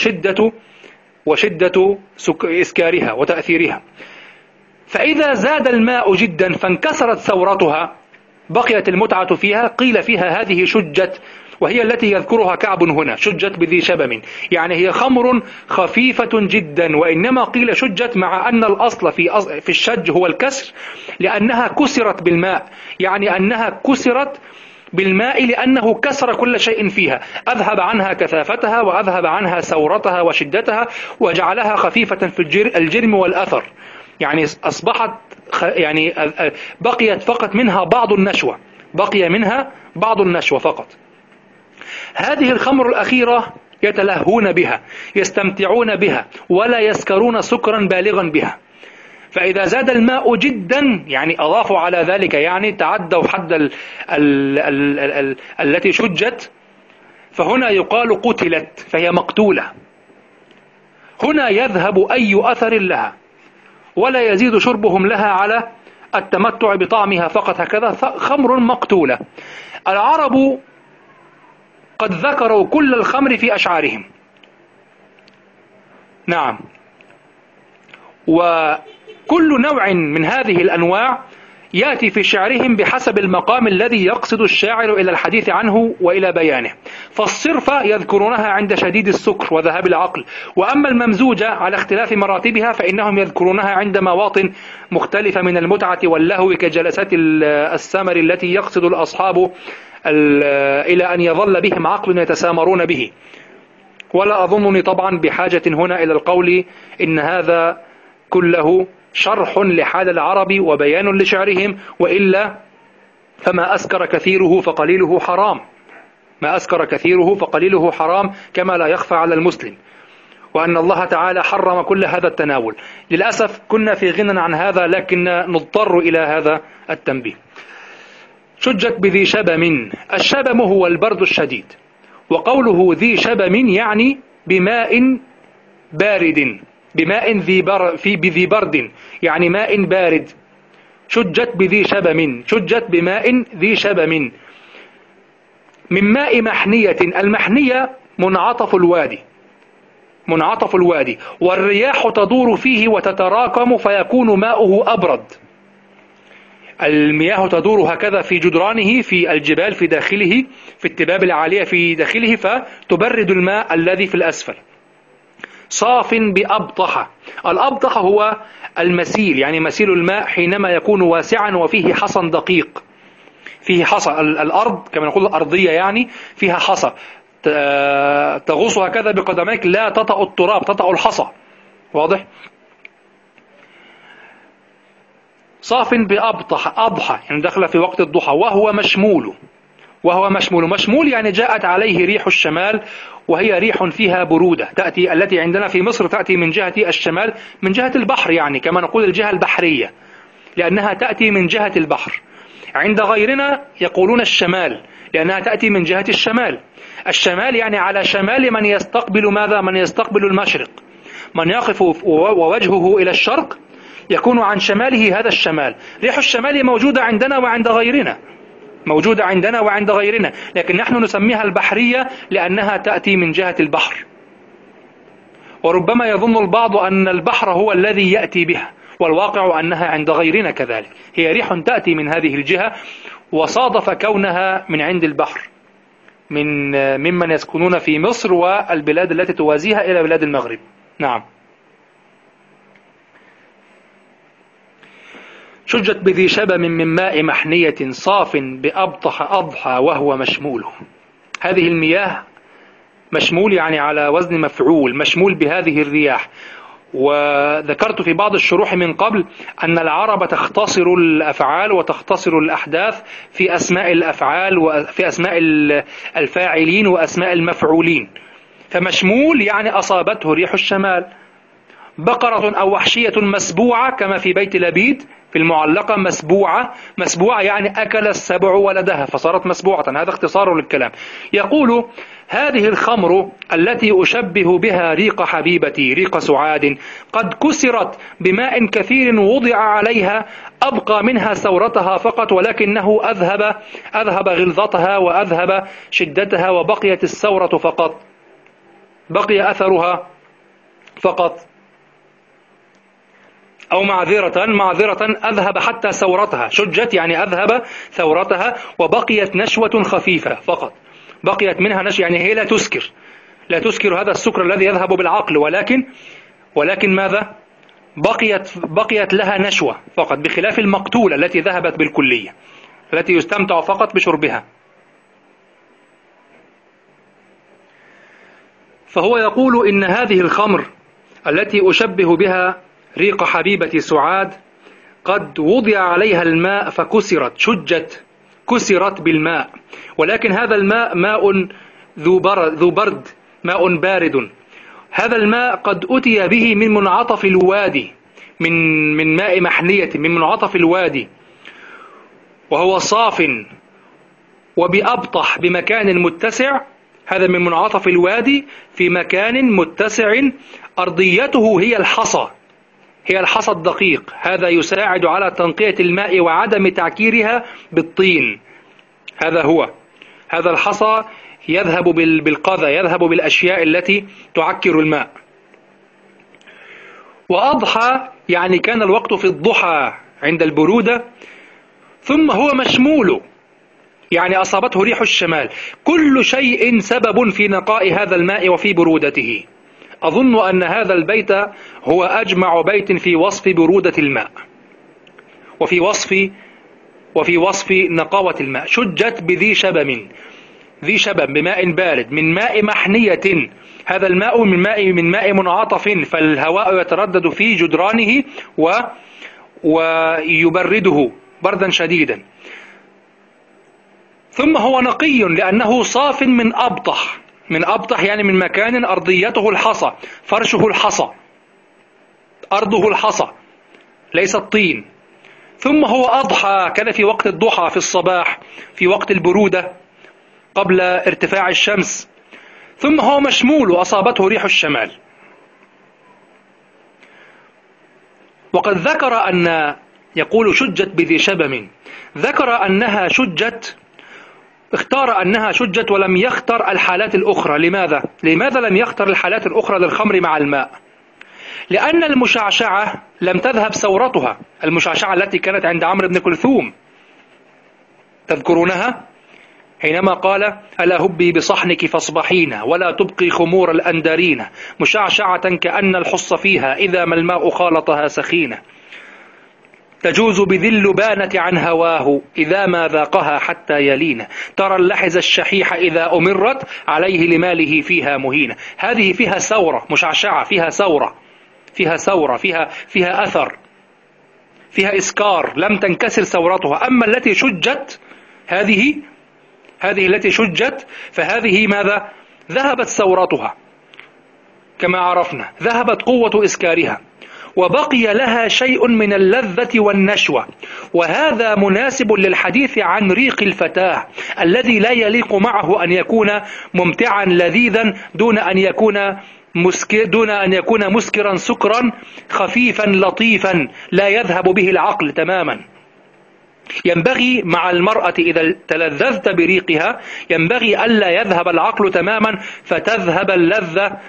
Speaker 1: وشدة إسكارها وتأثيرها. فإذا زاد الماء جدا فانكسرت ثورتها بقيت المتعة فيها، قيل فيها هذه شجت، وهي التي يذكرها كعب هنا، شجت بذي شبم، يعني هي خمر خفيفة جدا، وإنما قيل شجت مع أن الأصل في الشج هو الكسر، لأنها كسرت بالماء، يعني أنها كسرت بالماء لأنه كسر كل شيء فيها، أذهب عنها كثافتها وأذهب عنها ثورتها وشدتها وجعلها خفيفة في الجرم والأثر، يعني أصبحت يعني بقيت فقط منها بعض النشوة، بقي منها بعض النشوة فقط. هذه الخمر الأخيرة يتلهون بها، يستمتعون بها، ولا يسكرون سكرا بالغا بها. فإذا زاد الماء جدا يعني أضافوا على ذلك، يعني تعدوا حد التي شجت، فهنا يقال قتلت، فهي مقتولة. هنا يذهب أي أثر لها، ولا يزيد شربهم لها على التمتع بطعمها فقط، هكذا خمر مقتولة. العرب قد ذكروا كل الخمر في أشعارهم. نعم، وكل نوع من هذه الأنواع يأتي في شعرهم بحسب المقام الذي يقصد الشاعر إلى الحديث عنه وإلى بيانه. فالصرفة يذكرونها عند شديد السكر وذهاب العقل، وأما الممزوجة على اختلاف مراتبها فإنهم يذكرونها عند مواطن مختلفة من المتعة واللهو كجلسات السمر التي يقصد الأصحاب إلى أن يظل بهم عقل يتسامرون به. ولا أظنني طبعا بحاجة هنا إلى القول إن هذا كله شرح لحال العرب وبيان لشعرهم، وإلا فما أسكر كثيره فقليله حرام، ما أسكر كثيره فقليله حرام كما لا يخفى على المسلم. وأن الله تعالى حرم كل هذا التناول. للأسف كنا في غنى عن هذا، لكن نضطر إلى هذا التنبيه. شجت بذي شبم، الشبم هو البرد الشديد، وقوله ذي شبم يعني بماء بارد، بماء بذي برد، يعني ماء بارد. شجت بذي شبم، شجت بماء ذي شبم من ماء محنية. المحنية منعطف الوادي، منعطف الوادي، والرياح تدور فيه وتتراكم فيكون ماؤه أبرد. المياه تدور هكذا في جدرانه، في الجبال في داخله، في التباب العالية في داخله، فتبرد الماء الذي في الأسفل. صاف بأبطح، الأبطح هو المسيل، يعني مسيل الماء حينما يكون واسعا وفيه حصى دقيق، فيه حصى. الأرض كما نقول الأرضية يعني فيها حصى، تغوص هكذا بقدميك لا تطأ التراب، تطأ الحصى. واضح؟ صاف بأبطح، أضحى يعني دخل في وقت الضحى. وهو مشمول، وهو مشمول، مشمول يعني جاءت عليه ريح الشمال، وهي ريح فيها برودة تأتي، التي عندنا في مصر تأتي من جهة الشمال، من جهة البحر، يعني كما نقول الجهة البحرية، لأنها تأتي من جهة البحر. عند غيرنا يقولون الشمال، لأنها تأتي من جهة الشمال. الشمال يعني على شمال من يستقبل ماذا؟ من يستقبل المشرق، من يقف ووجهه إلى الشرق يكون عن شماله هذا الشمال. ريح الشمال موجودة عندنا وعند غيرنا، موجودة عندنا وعند غيرنا، لكن نحن نسميها البحرية لأنها تأتي من جهة البحر. وربما يظن البعض أن البحر هو الذي يأتي بها، والواقع أنها عند غيرنا كذلك، هي ريح تأتي من هذه الجهة، وصادف كونها من عند البحر، ممن يسكنون في مصر والبلاد التي توازيها إلى بلاد المغرب. نعم. شجت بذي شبم من ماء محنية صاف بأبطح أضحى وهو مشمول. هذه المياه مشمول يعني على وزن مفعول، مشمول بهذه الرياح. وذكرت في بعض الشروح من قبل أن العرب تختصر الأفعال وتختصر الأحداث في أسماء الأفعال وفي أسماء الفاعلين وأسماء المفعولين. فمشمول يعني أصابته ريح الشمال. بقرة أو وحشية مسبوعة كما في بيت لبيد في المعلقة، مسبوعة، مسبوعة يعني أكل السبع ولدها فصارت مسبوعة، هذا اختصار للكلام. يقول: هذه الخمر التي أشبه بها ريق حبيبتي، ريق سعاد، قد كسرت بماء كثير وضع عليها، أبقى منها ثورتها فقط، ولكنه أذهب غلظتها وأذهب شدتها، وبقيت الثورة فقط، بقي أثرها فقط. أو معذرة أذهب حتى ثورتها، شجت يعني أذهب ثورتها، وبقيت نشوة خفيفة فقط، بقيت منها نشوة، يعني هي لا تسكر هذا السكر الذي يذهب بالعقل، ولكن ماذا؟ بقيت لها نشوة فقط، بخلاف المقتولة التي ذهبت بالكلية، التي يستمتع فقط بشربها. فهو يقول إن هذه الخمر التي أشبه بها ريق حبيبة سعاد قد وضع عليها الماء فكسرت، شجت، كسرت بالماء، ولكن هذا الماء ماء ذو برد، ماء بارد. هذا الماء قد أتي به من منعطف الوادي، من ماء محنية، من منعطف الوادي، وهو صاف وبأبطح بمكان متسع. هذا من منعطف الوادي في مكان متسع، أرضيته هي الحصى، هي الحصى الدقيق، هذا يساعد على تنقية الماء وعدم تعكيرها بالطين. هذا الحصى يذهب بالقذى، يذهب بالأشياء التي تعكر الماء. وأضحى يعني كان الوقت في الضحى عند البرودة. ثم هو مشمول يعني أصابته ريح الشمال. كل شيء سبب في نقاء هذا الماء وفي برودته. أظن أن هذا البيت هو أجمع بيت في وصف برودة الماء وفي وصف نقاوة الماء. شجت بذي شبم، ذي شبم بماء بارد من ماء محنية. هذا الماء من ماء منعطف، فالهواء يتردد في جدرانه ويبرده بردا شديدا. ثم هو نقي لأنه صاف من أبطح، من أبطح يعني من مكان أرضيته الحصى، فرشه الحصى، أرضه الحصى ليس الطين. ثم هو أضحى، كان في وقت الضحى في الصباح، في وقت البرودة قبل ارتفاع الشمس. ثم هو مشمول وأصابته ريح الشمال. وقد ذكر أن، يقول شجت بذي شبم، ذكر أنها شجت، اختار أنها شجت ولم يختر الحالات الأخرى. لماذا لم يختر الحالات الأخرى للخمر مع الماء؟ لأن المشعشعة لم تذهب ثورتها، المشعشعة التي كانت عند عمرو بن كلثوم، تذكرونها حينما قال: ألا هبي بصحنك فاصبحين ولا تبقي خمور الأندرين مشعشعة كأن الحص فيها إذا ما الماء خالطها سخينة تجوز بذي اللبانة عن هواه إذا ما ذاقها حتى يلين ترى اللحز الشحيح إذا أمرت عليه لماله فيها مهينة. هذه فيها ثورة، مشعشعة فيها ثورة، فيها أثر، فيها إسكار، لم تنكسر ثورتها. أما التي شجت، هذه التي شجت فهذه ماذا؟ ذهبت ثورتها كما عرفنا، ذهبت قوة إسكارها، وبقي لها شيء من اللذة والنشوة. وهذا مناسب للحديث عن ريق الفتاة الذي لا يليق معه أن يكون ممتعا لذيذا دون أن يكون مسكرا سكرا خفيفا لطيفا لا يذهب به العقل تماما. ينبغي مع المرأة إذا تلذذت بريقها ينبغي ألا يذهب العقل تماما، فتذهب اللذة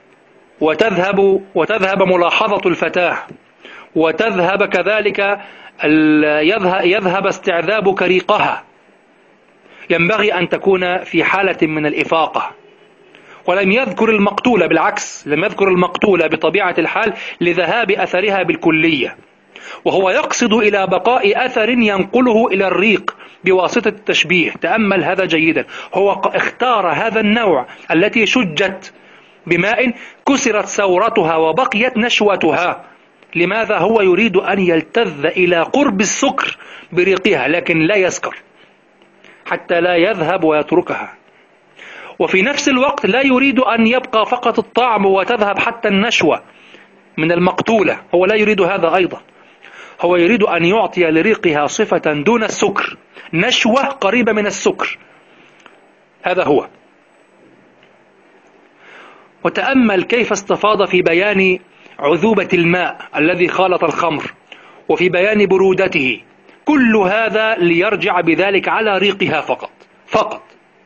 Speaker 1: وتذهب ملاحظة الفتاة، وتذهب كذلك يذهب استعذابك ريقها. ينبغي أن تكون في حالة من الإفاقة. ولم يذكر المقتولة، بالعكس لم يذكر المقتولة بطبيعة الحال لذهاب أثرها بالكلية، وهو يقصد إلى بقاء أثر ينقله إلى الريق بواسطة التشبيه. تأمل هذا جيدا، هو اختار هذا النوع التي شجت بماء كسرت ثورتها وبقيت نشوتها. لماذا؟ هو يريد أن يلتذ إلى قرب السكر بريقها لكن لا يسكر، حتى لا يذهب ويتركها. وفي نفس الوقت لا يريد أن يبقى فقط الطعم وتذهب حتى النشوة من المقتولة، هو لا يريد هذا أيضا، هو يريد أن يعطي لريقها صفة دون السكر، نشوة قريبة من السكر. هذا هو. وتأمل كيف استفاض في بيان عذوبة الماء الذي خالط الخمر وفي بيان برودته، كل هذا ليرجع بذلك على ريقها فقط.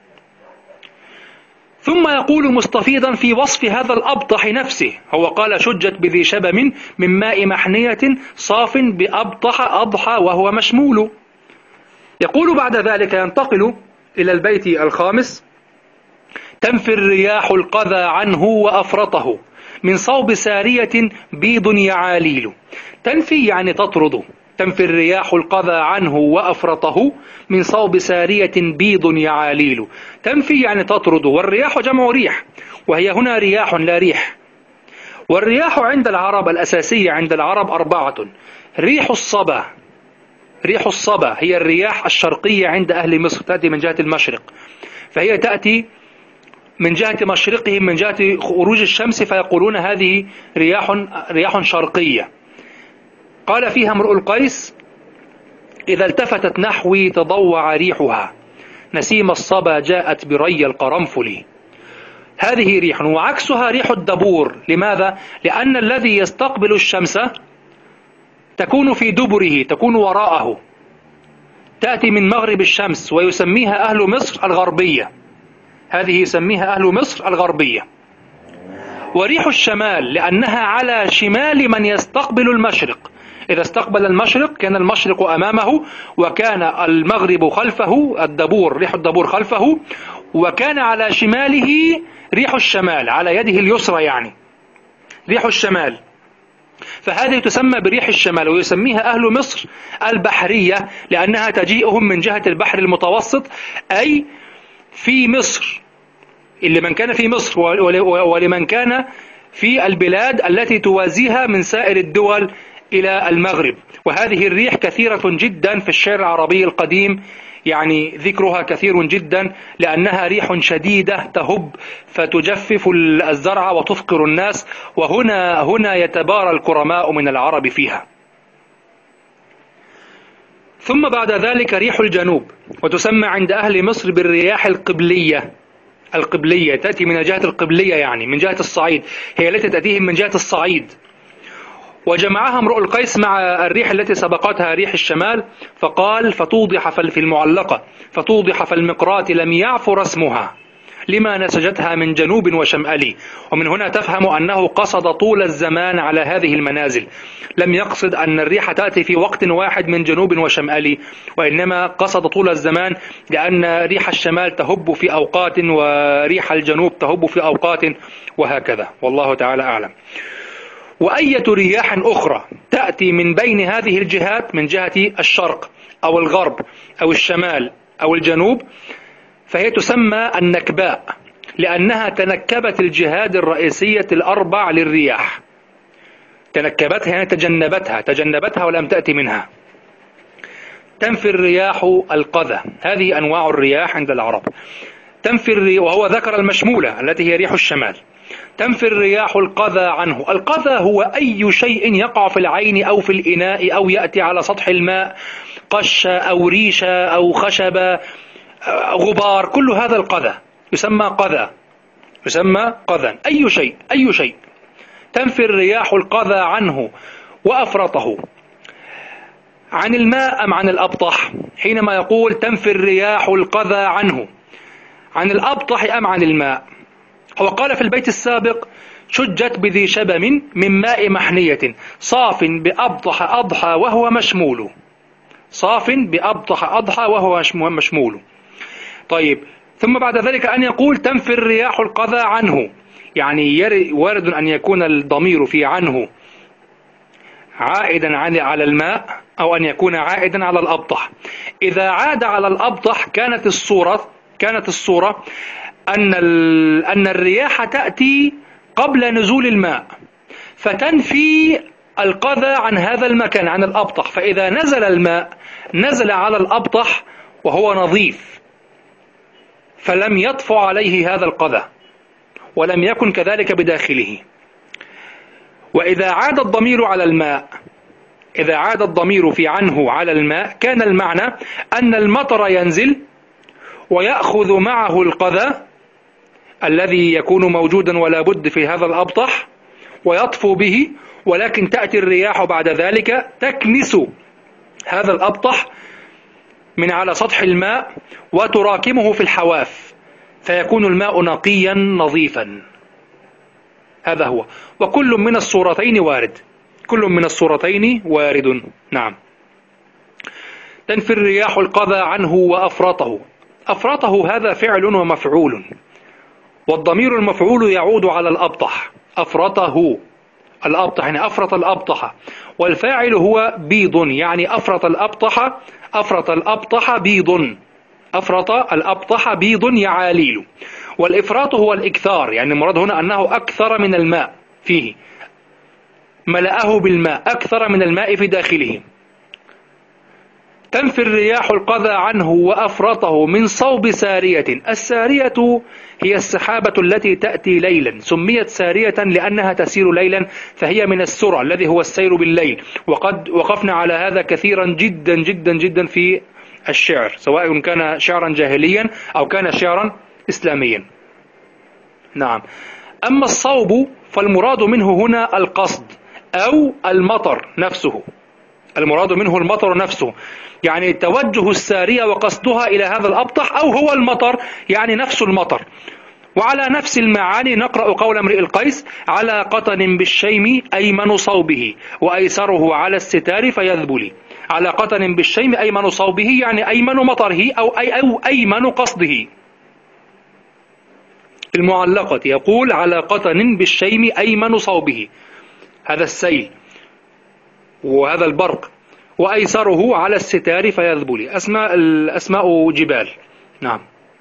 Speaker 1: ثم يقول مستفيضا في وصف هذا الأبطح نفسه، هو قال شجت بذي شبم من ماء محنية صاف بأبطح أضحى وهو مشمول. يقول بعد ذلك، ينتقل إلى البيت الخامس: تنفي الرياح القذى عنه وأفرطه من صوب سارية بيض يعاليل. تنفي يعني تطرد، تنفي الرياح القذى عنه وأفرطه من صوب سارية بيض يعاليل. تنفي يعني تطرد، والرياح جمع ريح، وهي هنا رياح لا ريح. والرياح عند العرب الأساسية عند العرب 4: ريح الصبا، ريح الصبا هي الرياح الشرقية عند أهل مصر، تأتي من جهة المشرق، فهي تأتي من جهة مشرقهم من جهة خروج الشمس، فيقولون هذه رياح شرقية. قال فيها امرؤ القيس: إذا التفتت نحوي تضوع ريحها نسيم الصبا جاءت بري القرنفل. هذه ريح، وعكسها ريح الدبور. لماذا؟ لأن الذي يستقبل الشمس تكون في دبره، تكون وراءه، تأتي من مغرب الشمس، ويسميها أهل مصر الغربية، هذه يسميها أهل مصر الغربية. وريح الشمال لأنها على شمال من يستقبل المشرق، إذا استقبل المشرق كان المشرق أمامه وكان المغرب خلفه، الدبور ريح الدبور خلفه، وكان على شماله ريح الشمال، على يده اليسرى يعني ريح الشمال، فهذه تسمى بريح الشمال. ويسميها أهل مصر البحرية لأنها تجيئهم من جهة البحر المتوسط، أي في مصر، لمن كان في مصر ولمن كان في البلاد التي توازيها من سائر الدول إلى المغرب. وهذه الريح كثيرة جدا في الشعر العربي القديم، يعني ذكرها كثير جدا لأنها ريح شديدة تهب فتجفف الزرع وتفقر الناس، وهنا يتبارى الكرماء من العرب فيها. ثم بعد ذلك ريح الجنوب، وتسمى عند أهل مصر بالرياح القبلية تأتي من جهة القبلية، يعني من جهة الصعيد، هي التي تأتيهم من جهة الصعيد. وجمعها امرؤ القيس مع الريح التي سبقتها ريح الشمال، فقال فتوضح في المعلقة فتوضح فالمقرات لم يعفر اسمها لما نسجتها من جنوب وشمال. ومن هنا تفهم أنه قصد طول الزمان على هذه المنازل، لم يقصد أن الريح تأتي في وقت واحد من جنوب وشمال، وإنما قصد طول الزمان، لأن ريح الشمال تهب في أوقات وريح الجنوب تهب في أوقات، وهكذا، والله تعالى أعلم. وأية رياح أخرى تأتي من بين هذه الجهات، من جهة الشرق أو الغرب أو الشمال أو الجنوب، فهي تسمى النكباء، لأنها تنكبت الجهاد الرئيسية الأربع للرياح. تنكبتها يعني تجنبتها ولم تأتي منها. تنفي الرياح القذى، هذه أنواع الرياح عند العرب. تنفي وهو ذكر المشمولة التي هي ريح الشمال. تنفي الرياح القذى عنه. القذى هو أي شيء يقع في العين أو في الإناء أو يأتي على سطح الماء، قش أو ريشة أو خشبة، غبار، كل هذا القذى يسمى قذى، يسمى قذى. أي شيء. تنفي الرياح القذى عنه وأفرطه. عن الماء أم عن الأبطح؟ حينما يقول تنفي الرياح القذى عنه، عن الأبطح أم عن الماء؟ هو قال في البيت السابق شجت بذي شبم من ماء محنية صاف بأبطح أضحى وهو مشمول. صاف بأبطح أضحى وهو مشمول. طيب، ثم بعد ذلك أن يقول تنفي الرياح القذى عنه، يعني وارد أن يكون الضمير في عنه عائدا على الماء، أو أن يكون عائدا على الأبطح. إذا عاد على الأبطح كانت الصورة أن الرياح تأتي قبل نزول الماء، فتنفي القذى عن هذا المكان، عن الأبطح. فإذا نزل الماء نزل على الأبطح وهو نظيف، فلم يطفو عليه هذا القذى، ولم يكن كذلك بداخله. وإذا عاد الضمير على الماء، إذا عاد الضمير في عنه على الماء، كان المعنى أن المطر ينزل ويأخذ معه القذى الذي يكون موجودا ولا بد في هذا الأبطح ويطفو به، ولكن تأتي الرياح بعد ذلك تكنس هذا الأبطح من على سطح الماء وتراكمه في الحواف، فيكون الماء نقيا نظيفا. هذا هو. وكل من الصورتين وارد، كل من الصورتين وارد. نعم. تنفي الرياح القذى عنه وأفرطه. أفرطه هذا فعل ومفعول، والضمير المفعول يعود على الأبطح. أفرطه، الأبطح يعني أفرط الأبطح، والفاعل هو بيض، يعني أفرط الأبطح، أفرط الأبطح بيض، أفرط الأبطح بيض يعاليل. والإفراط هو الإكثار، يعني المراد هنا أنه أكثر من الماء فيه، ملأه بالماء، أكثر من الماء في داخله. تنفي الرياح القذى عنه وأفرطه من صوب سارية. السارية هي السحابة التي تأتي ليلا، سميت سارية لأنها تسير ليلا، فهي من السرع الذي هو السير بالليل. وقد وقفنا على هذا كثيرا جدا جدا جدا في الشعر، سواء كان شعرا جاهليا أو كان شعرا إسلاميا. نعم. أما الصوب فالمراد منه هنا القصد أو المطر نفسه، المراد منه المطر نفسه، يعني توجه السارية وقصدها إلى هذا الأبطح، أو هو المطر يعني نفس المطر. وعلى نفس المعاني نقرأ قول امرئ القيس على قطن بالشيم أيمن صوبه وأيسره على الستار فيذبلي. على قطن بالشيم أيمن صوبه يعني أيمن مطره أو أيمن قصده. المعلقة يقول على قطن بالشيم أيمن صوبه، هذا السيل وهذا البرق، وأيسره على الستار فيذبلي، أسماء جبال. نعم.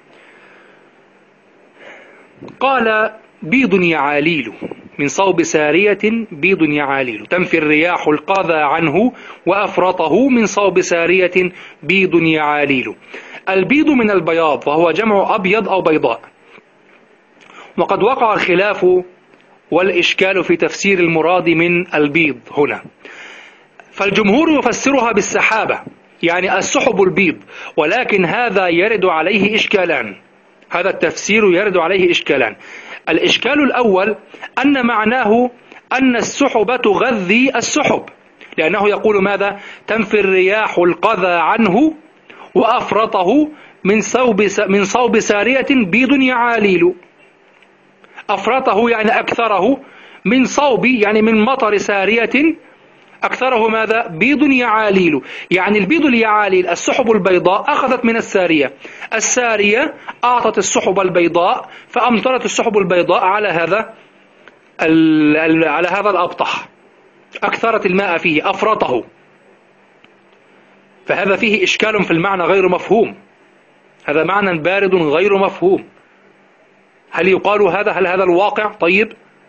Speaker 1: قال بيض يعاليل، من صوب سارية بيض يعاليل. تنفي الرياح القذى عنه وأفرطه من صوب سارية بيض يعاليل. البيض من البياض وهو جمع أبيض أو بيضاء. وقد وقع الخلاف والإشكال في تفسير المراد من البيض هنا، فالجمهور يفسرها بالسحابة يعني السحب البيض، ولكن هذا يرد عليه إشكالان، هذا التفسير يرد عليه إشكالان. الإشكال الأول أن معناه أن السحب تغذي السحب، لأنه يقول ماذا؟ تنفي الرياح القذى عنه وأفرطه من صوب سارية بيض يعاليل. أفرطه يعني أكثره، من صوب يعني من مطر سارية، أكثره ماذا؟ بيض يعاليل، يعني البيض اليعاليل السحب البيضاء أخذت من السارية، السارية أعطت السحب البيضاء فأمطرت السحب البيضاء على هذا الأبطح، أكثرت الماء فيه، أفرطه. فهذا فيه إشكال في المعنى غير مفهوم، هذا معنى بارد غير مفهوم. هل يقال هذا؟ هل هذا الواقع؟ طيب،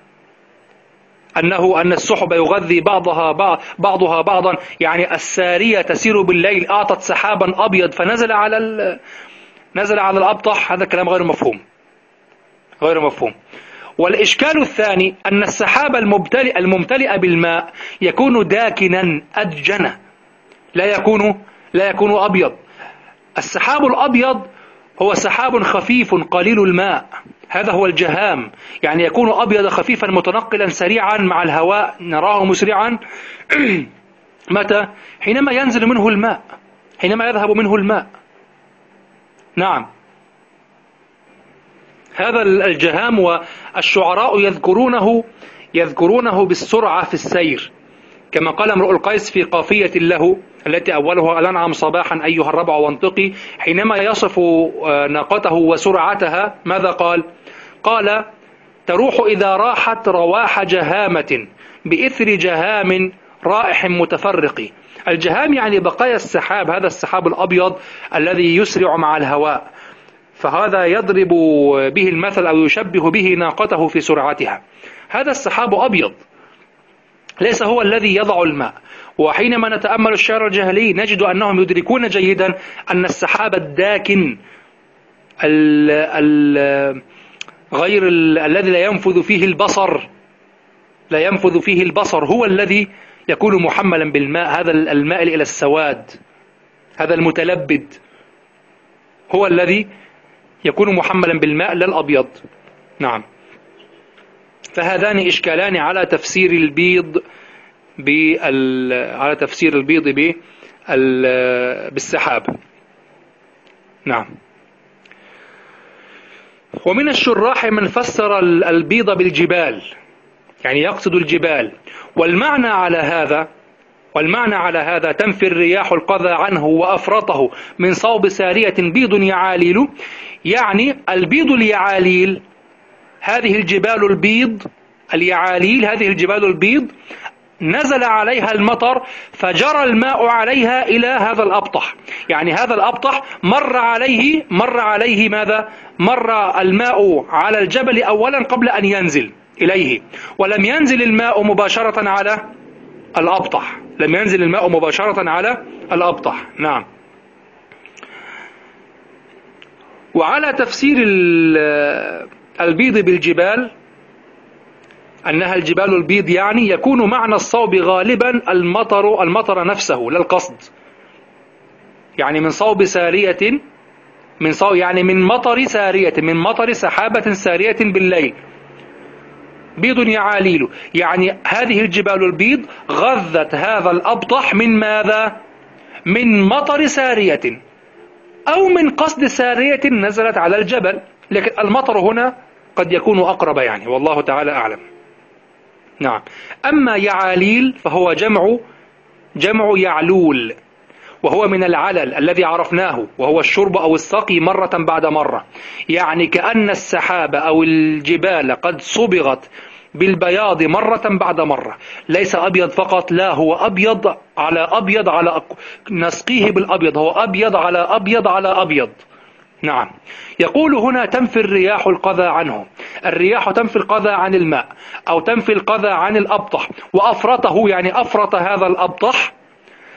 Speaker 1: أن السحب يغذي بعضها بعضا، يعني السارية تسير بالليل أعطت سحابا أبيض فنزل على الأبطح، هذا كلام غير مفهوم، غير مفهوم. والإشكال الثاني أن السحاب الممتلئ بالماء يكون داكنا أدجنا، لا يكون أبيض. السحاب الأبيض هو سحاب خفيف قليل الماء، هذا هو الجهام، يعني يكون أبيض خفيفا متنقلا سريعا مع الهواء، نراه مسرعا متى؟ حينما ينزل منه الماء، حينما يذهب منه الماء. نعم، هذا الجهام والشعراء يذكرونه بالسرعة في السير، كما قال امرؤ القيس في قافية له التي أولها الأنعم صباحا أيها الربع وانطقي، حينما يصف ناقته وسرعتها ماذا قال؟ قال: تروح إذا راحت رواح جهامة بإثر جهام رائح متفرق. الجهام يعني بقايا السحاب، هذا السحاب الأبيض الذي يسرع مع الهواء، فهذا يضرب به المثل أو يشبه به ناقته في سرعتها. هذا السحاب أبيض ليس هو الذي يضع الماء. وحينما نتأمل الشعر الجاهلي نجد أنهم يدركون جيدا أن السحاب الداكن غير الذي لا ينفذ فيه البصر هو الذي يكون محملا بالماء، هذا المائل إلى السواد، هذا المتلبد هو الذي يكون محملا بالماء لا الأبيض. نعم، فهذان إشكالان على تفسير البيض بالسحاب. نعم. ومن الشراح من فسر البيض بالجبال، يعني يقصد الجبال، والمعنى على هذا تنفي الرياح القذى عنه وأفرطه من صوب سارية بيض يعاليل، يعني البيض اليعاليل، هذه الجبال البيض اليعاليل، هذه الجبال البيض نزل عليها المطر فجرى الماء عليها إلى هذا الأبطح، يعني هذا الأبطح مر عليه ماذا؟ مر الماء على الجبل أولا قبل أن ينزل إليه، ولم ينزل الماء مباشرة على الأبطح، لم ينزل الماء مباشرة على الأبطح. نعم. وعلى تفسير البيض بالجبال أنها الجبال البيض، يعني يكون معنى الصوب غالبا المطر نفسه لا القصد، يعني من صوب سارية، يعني من مطر سارية، من مطر سحابة سارية بالليل، بيض يعاليل، يعني هذه الجبال البيض غذت هذا الأبطح من ماذا؟ من مطر سارية أو من قصد سارية نزلت على الجبل، لكن المطر هنا قد يكون أقرب يعني، والله تعالى أعلم. نعم. أما يعاليل فهو جمع يعلول، وهو من العلل الذي عرفناه، وهو الشرب أو السقي مرة بعد مرة، يعني كأن السحاب أو الجبال قد صبغت بالبياض مرة بعد مرة، ليس أبيض فقط، لا، هو أبيض على أبيض على نسقيه بالأبيض، هو أبيض على أبيض على أبيض. نعم. يقول هنا تنفي الرياح القذى عنه، الرياح تنفي القذى عن الماء أو تنفي القذى عن الأبطح، وأفرطه يعني أفرط هذا الأبطح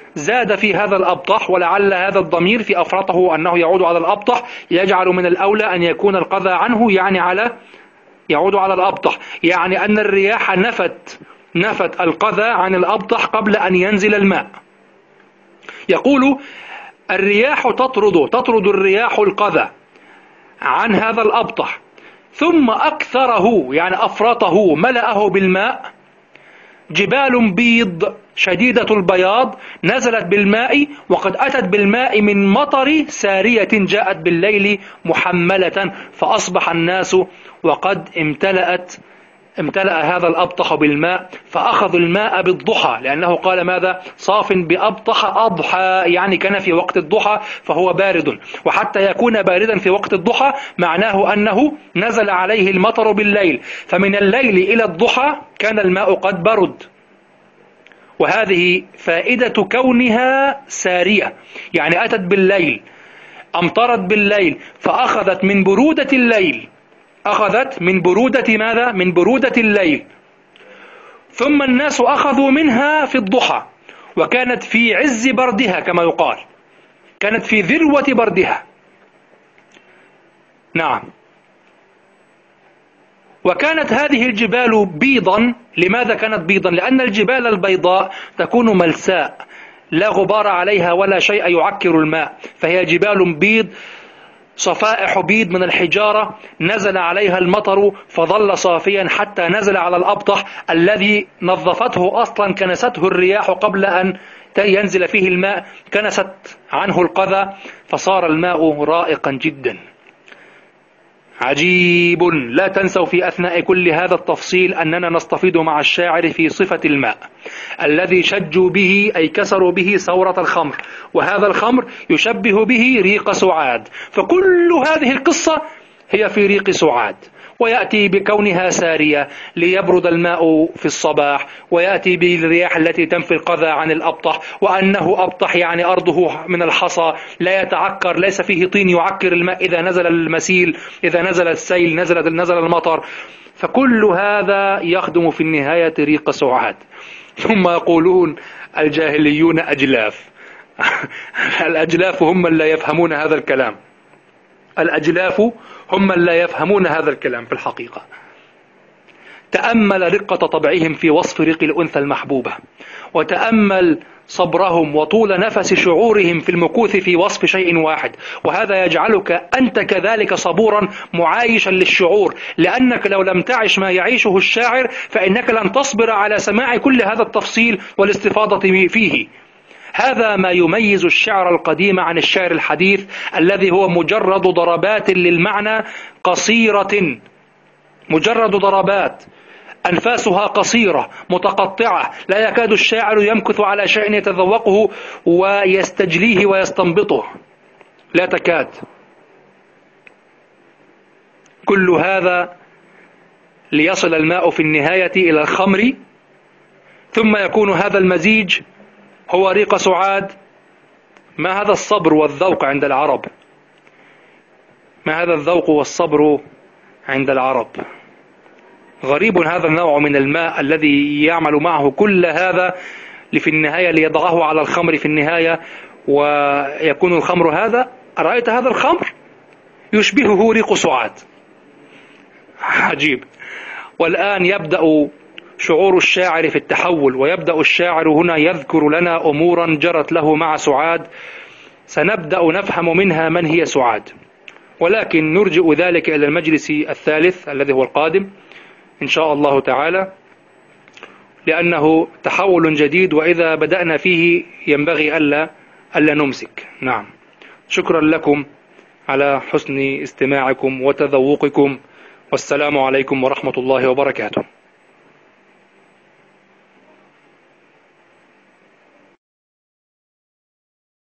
Speaker 1: زاد في هذا الأبطح، ولعل هذا الضمير في أفرطه أنه يعود على الأبطح يجعل من الأولى أن يكون القذى عنه، يعني يعود على الأبطح، يعني أن الرياح نفت القذى عن الأبطح قبل أن ينزل الماء. يقول الرياح تطرد الرياح القذى عن هذا الأبطح، ثم أكثره يعني أفرطه ملأه بالماء، جبال بيض شديدة البياض نزلت بالماء، وقد أتت بالماء من مطر سارية جاءت بالليل محملة، فأصبح الناس وقد امتلأ هذا الأبطح بالماء، فأخذوا الماء بالضحى، لأنه قال ماذا؟ صاف بأبطح أضحى، يعني كان في وقت الضحى فهو بارد، وحتى يكون باردا في وقت الضحى معناه أنه نزل عليه المطر بالليل، فمن الليل إلى الضحى كان الماء قد برد. وهذه فائدة كونها سارية، يعني أتت بالليل، أمطرت بالليل، فأخذت من برودة الليل، أخذت من برودة ماذا؟ من برودة الليل، ثم الناس أخذوا منها في الضحى، وكانت في عز بردها كما يقال، كانت في ذروة بردها. نعم. وكانت هذه الجبال بيضا. لماذا كانت بيضا؟ لأن الجبال البيضاء تكون ملساء لا غبار عليها ولا شيء يعكر الماء، فهي جبال بيض، صفائح بيض من الحجارة نزل عليها المطر فظل صافيا حتى نزل على الأبطح الذي نظفته أصلا، كنسته الرياح قبل أن ينزل فيه الماء، كنست عنه القذى، فصار الماء رائقا جدا. عجيب. لا تنسوا في أثناء كل هذا التفصيل أننا نستفيد مع الشاعر في صفة الماء الذي شجوا به أي كسروا به ثورة الخمر، وهذا الخمر يشبه به ريق سعاد، فكل هذه القصة هي في ريق سعاد، ويأتي بكونها سارية ليبرد الماء في الصباح، ويأتي بالرياح التي تنفي القذى عن الأبطح، وأنه أبطح يعني أرضه من الحصى لا يتعكر، ليس فيه طين يعكر الماء إذا نزل المسيل، إذا نزل السيل، نزل المطر، فكل هذا يخدم في النهاية ريق سعاد. ثم يقولون الجاهليون أجلاف. الأجلاف هم من لا يفهمون هذا الكلام، الأجلاف هم من لا يفهمون هذا الكلام في الحقيقة. تأمل رقة طبعهم في وصف ريق الأنثى المحبوبة، وتأمل صبرهم وطول نفس شعورهم في المكوث في وصف شيء واحد، وهذا يجعلك أنت كذلك صبورا معايشا للشعور، لأنك لو لم تعش ما يعيشه الشاعر فإنك لن تصبر على سماع كل هذا التفصيل والاستفاضة فيه. هذا ما يميز الشعر القديم عن الشعر الحديث الذي هو مجرد ضربات للمعنى قصيرة، مجرد ضربات أنفاسها قصيرة متقطعة، لا يكاد الشاعر يمكث على شيء يتذوقه ويستجليه ويستنبطه، لا تكاد. كل هذا ليصل الماء في النهاية إلى الخمر، ثم يكون هذا المزيج هو ريق سعاد. ما هذا الصبر والذوق عند العرب؟ ما هذا الذوق والصبر عند العرب؟ غريب هذا النوع من الماء الذي يعمل معه كل هذا في النهاية ليضعه على الخمر في النهاية، ويكون الخمر هذا، أرأيت هذا الخمر يشبهه ريق سعاد. عجيب. والآن يبدأ شعور الشاعر في التحول، ويبدأ الشاعر هنا يذكر لنا أمورا جرت له مع سعاد، سنبدأ نفهم منها من هي سعاد، ولكن نرجئ ذلك إلى المجلس الثالث الذي هو القادم إن شاء الله تعالى، لأنه تحول جديد، وإذا بدأنا فيه ينبغي ألا نمسك. نعم. شكرا لكم على حسن استماعكم وتذوقكم، والسلام عليكم ورحمة الله وبركاته.